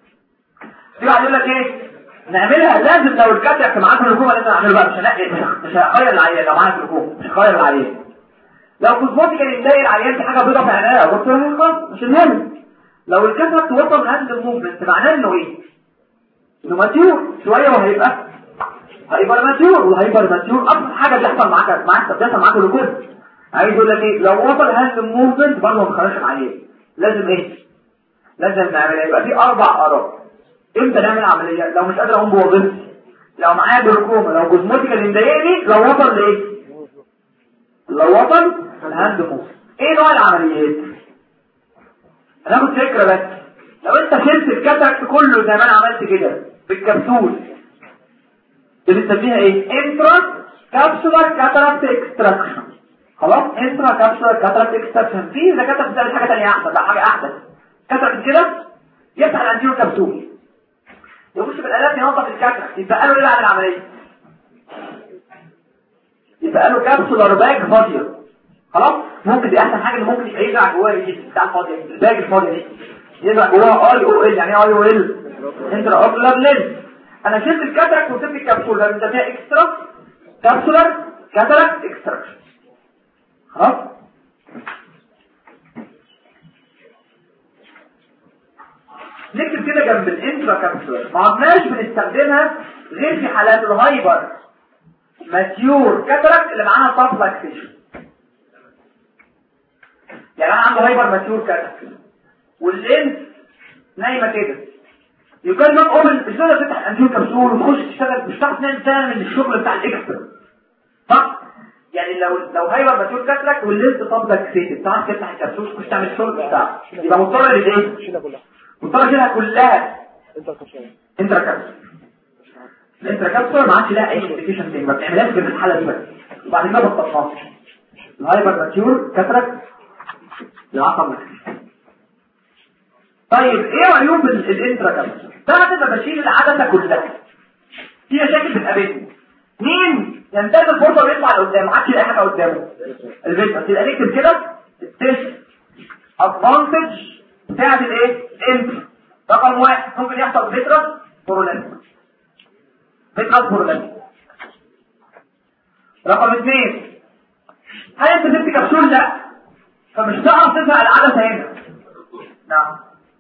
في واحد يقول لك ايه نعملها لازم لو الكاتب معاك الحكومه لازم نعمله بقى مش هغير العيان لو معاك الحكومه مش هغير العيان. لو كوزموتيك اللي يضايق العيان في حاجه بيضاء في عينيها دكتور خلاص مش المهم. لو الكاتب توصل هاند الموفمنت معناه انه ايه؟ انه ماتيور شويه وهيبقى هايبر ماتيور اكتر حاجه بيحصل معاك بيحصل معاك الحكومه. عايز يقول لك ايه لو وصل هاند الموفمنت برضه ما تخرجش العيان لازم ايه؟ لازم نعمل يبقى في 4 آراء. امتى نعمل عمليه؟ لو مش قادر اقوم بوظيفتي لو معايا جلوكوما لو كوزموتيك اللي مضايقني لو وصل لايه؟ لو وصل الهاند موف. ايه نوع العمليات؟ هناخد فكره بس. لو انت شلت الكاتراكت كله زي ما انا عملت كده بالكبسول بنسميها ايه؟ انترا كابسولار كاتراكت اكستراكشن. خلاص انترا كابسولار كاتراكت اكستراكشن. في دكاتره بتعمل حاجه ثانيه احسن لا حاجه احسن. كاتراكت كده يفتح الانتيرو كبسول يخش بالالات ينظف الكاتراكت يبقى له ايه بعد العمليه؟ يبقى له كبسولار باج فاضيه. خلاص ممكن دي احسن حاجه اللي ممكن يرجع جواه بتاع الفاضيه الباج الفاضيه دي يرجع جواها اي او ال. يعني ايه اي او ال؟ انترا اوكولار لينز. انا شلت الكاتراكت وسبت الكبسول ده بنسميها اكسترا كابسولار كاتراكت اكستراكشن. خلاص نكتب كده جنب الانترا كابسولار ما عدناش بنستخدمها غير في حالات الهايبر ماتيور كاتراكت اللي معانا طاف لاكسيشن. يعني انا عنده هايبر ماتيور كاتراكت واللينس نايمه كده يقال لك اوبن مش تقدر تفتح الانتيرو كبسول وتخش تشتغل مش هتعرف تعمل الشغل بتاع الاكسترا صح. يعني لو هايبر ماتيور كاتراكت واللينس طاف لاكسيشن تعرف تفتح الكبسول وتخش تعمل الشغل بتاعك يبقى مضطر للايه؟ مضطر كده كلها انترا كابسول ما عادش لها اي ابلكيشن تاني ما بتعملهاش غير في الحاله دي بس وبعد كده بتطفش. الهايبر ماتيور كاتراكت العصب. طيب ايه عيوب الانترا كابسول؟ بعد ما بشيل العدسه كلها في مشاكل بتقابلني. مين ينتهز الفرصه ويطلع لقدام ما عادش يلاقي حاجه قدامه؟ الفيترس. يبقى نكتب كده التست ادفانتج بتاعت الايه؟ الانترا. رقم 1 ممكن يحصل فيترس بورولانس. رقم 2 هل انت سبت كبسول؟ لا فمش هتعرف تزرع العدسه هنا. نعم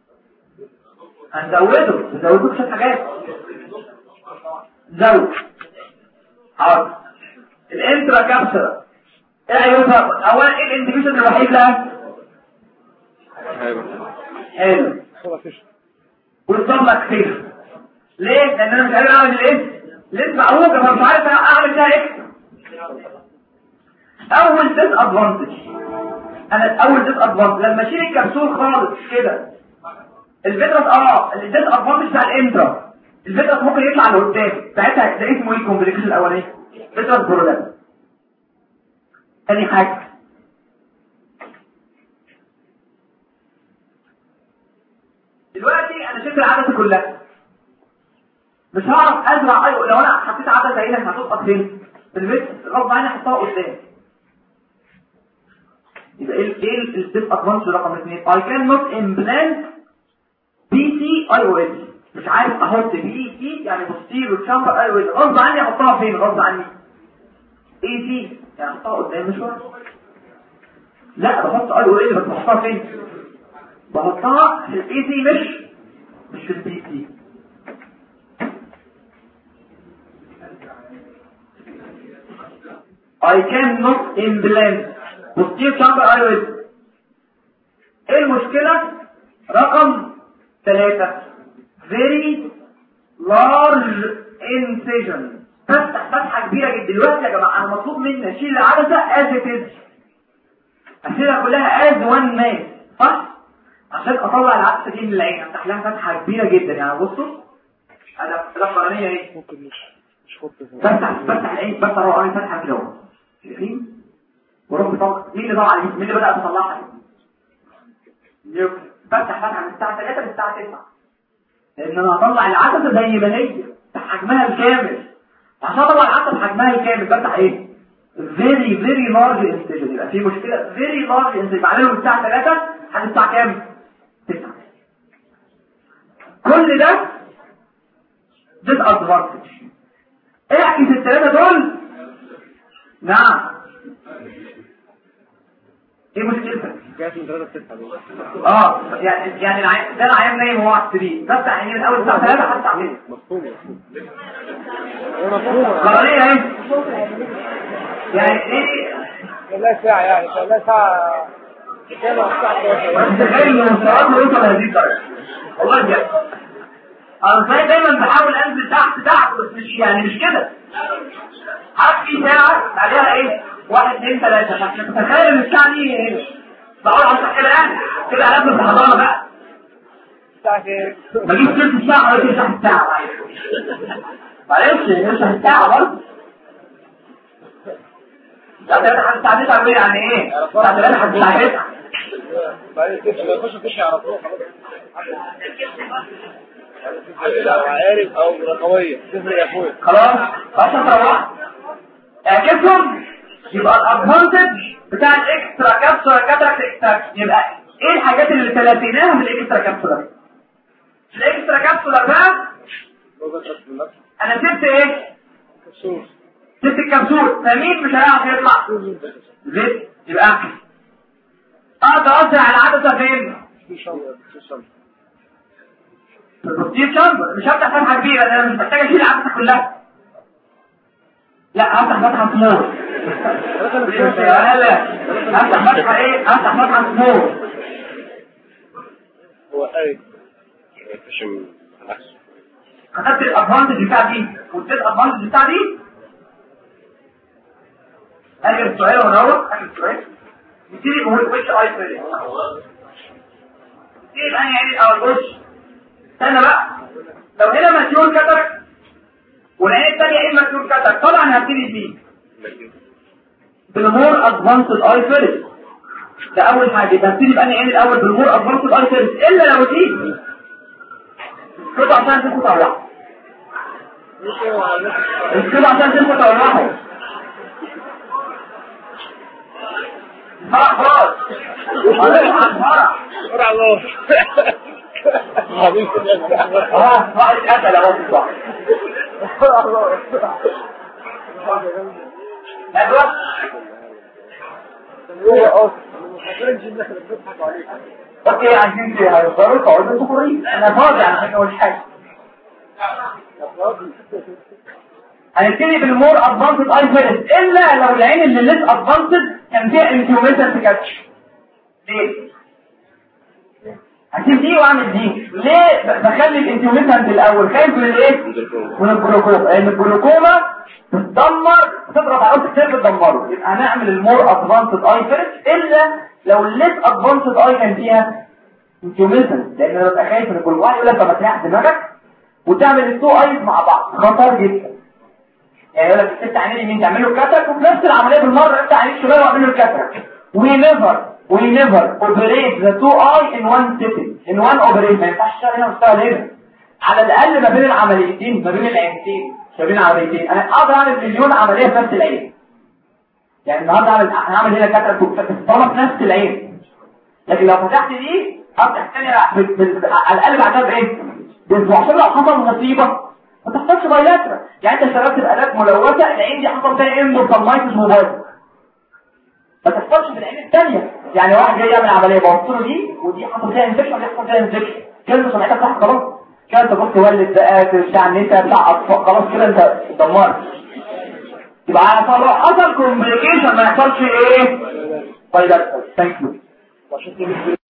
هنزوده شويه حاجات زود حاضر. الانترا كابسولا ايه عيوبها؟ اولا ايه الانديكيشن الوحيد لها؟ حلو والضم كتير. ليه؟ لان انا مش قادر اعمل الايه؟ لسه معوجه فمش عارف اعمل فيها ايه. اول ديس ادفانتج لما اشيل الكبسول خالص كده الفيترس الديس ادفانتج بتاع الانترا الفيترس ممكن يطلع لقدام ساعتها ده اسمه ايه الكومبليكيشن الاولاني؟ فيترس بورولانس. ثاني حاجه دلوقتي انا شلت العدسه كلها مش هعرف ازرع. لو انا حطيت عدسه هنا هتسقط فين؟ في البيت غصب عني احطها قدام. يبقى ايه الستيب ادفانس رقم 2؟ I cannot implant PCIOS. مش عارف احط PC يعني posterior chamber IOS. غصب عني احطها فين؟ غصب عني AC يعني احطها قدام شويه. لا بحط IOS بس بحطها فين؟ بحطها في الAC مش في الPC. I cannot implant posterior chamber IOS. ايه المشكلة؟ رقم 3 very large incision. فتحة كبيرة جدا. دلوقتي يا جماعة انا مطلوب مني اشيل العدسة as it is. اشيلها كلها as one man صح؟ عشان اطلع العدسة دي من العين افتح لها فتحة كبيرة جدا. يعني بصوا انا القرنية ايه؟ بفتح العين بفتح العين فتحة كده اهو. شايفين؟ وروح بطلع. مين اللي طلع؟ مين اللي بدأ يطلعها؟ بفتح فتحة من الساعة 3 للساعة 9 لان انا هطلع العدسة زي ما هي بحجمها الكامل. عشان اطلع العدسة بحجمها الكامل بفتح ايه؟ very very large incision. يبقى في مشكلة very large incision. بعمله من الساعة 3 لحد الساعة كام؟ 9. كل ده disadvantage. اعكس الثلاثة دول. نعم ايه مشكلتك؟ جات من 3 ل 6 دول. يعني العيان ده العيان نايم وهو على السرير بفتح عينيه من اول الساعه 3 حتى عليه. مفهوم. قراريه اهي. يعني ايه؟ لا ساعه يعني لا ساعه كام الساعه 12. تخيل المستويات وصل هذه الدرجه. والله بجد انا دايما بحاول انزل تحت بس مش كده. عارف في ساعه عليها ايه 1 2 3. تخيل ان الساعه دي هنا بقول على كده كده لازم الحضانه بقى الساعه كام؟ بجيب ثلث الساعه ولا ثلث الساعه معلش ثلث الساعه برضه. لا ده لحد الساعه 9 يعني ايه؟ الساعه 3 لحد الساعه 9 بعد كده يخشوا كش يعرفوه خلاص. لو عارف او رقميه تفرق يا اخويا. خلاص عشان تروح اعكسهم. يبقى الادفانتج بتاع الاكسترا كابسولار كاتراكت اكستراكشن. يبقى ايه الحاجات اللي تلاتيناها في الاكسترا كابسولار؟ في الاكسترا كابسولار بقى انا سبت ايه؟ سبت الكبسول. فمين مش هيعرف يطلع؟ زيت. يبقى اقدر اوزع العدسه فين؟ في البوستير شامبر. مش هفتح فتحه كبيره انا مش محتاج اشيل العدسه كلها. لا هفتح فتحه سمول. هفتح فتحه ايه؟ هفتح فتحه سمول. هو ايه عشان خدت الادفانتج بتاع دي والديس ادفانتج بتاع دي. اخر السؤال ونروح اخر السؤال نبتدي نقول وش اي فيري ايه الان يعني او الوش. استنى بقى لو هنا ماتيور كاتر والعين الثانيه ايه ماتيور كاتر طبعا هبتدي بيه بالمور ادفانسد اي فيري. ده اول حاجه هبتدي باني عين الاول بالمور ادفانسد اي فيري. الا لو دي كده عشان تطلع كده عشان تطلعوا خلاص شكرا الله حبيبي واحد قتل اهو بالظبط. ايوه اوكي عايزين هيقدروا تقعدوا تقولي انا فاضي على فكره مش حاجه. هنبتدي بالمور ادفانسد اي فيرست الا لو العين اللي ليس ادفانسد كان فيها انتيوميتر كاتش. ليه؟ هسيب دي واعمل دي. ليه بخلي الانتيوميتر الاول؟ خايف من الايه؟ من الجلوكوما. لان الجلوكوما بتدمر بتضغط على اوت كتير بتدمره. يبقى هنعمل المور ادفانسد اي فيرست الا لو الليس ادفانسد اي كان فيها انتيوميتر. لان انا ببقى خايف من الجلوكوما. يقول لك طب تريح دماغك وتعمل التو ايز مع بعض خطر جدا. يعني يقول لك الست عينين يمين تعملوا الكاتراك وفي نفس العمليه بالمره انت عينيك شمال واعملوا الكاتراك. we never operate the two eye in one sitting in one operation. ما ينفعش تشتغل هنا وتشتغل هنا. على الاقل ما بين العمليتين ما بين العينتين شايفين عمليتين، انا اقدر اعمل مليون عمليه في نفس العين. يعني النهارده هعمل هنا كاتراكت طالما في نفس العين، لكن لو فتحت دي افتح الثانيه على الاقل بعدها بايه؟ عشان لو حصل مصيبه ما تحتاجش بايلاترال. يعني انت اشتغلت بآلات ملوثه، العين دي حصل فيها اندوكاردايتس موبايل، ما تحصلش في العين الثانيه. يعني واحد جاي يعمل عمليه بوصل له دي ودي حصل فيها انفكشن ودي حصل فيها انفكشن، كده سمعتك صح خلاص، كده انت كنت ولد بقى بتاع ان انت بتاع اطفال خلاص كده انت اتدمرت. يبقى لو حصل كومبليكيشن ما يحصلش ايه؟ بايلاترال. ثانك يو.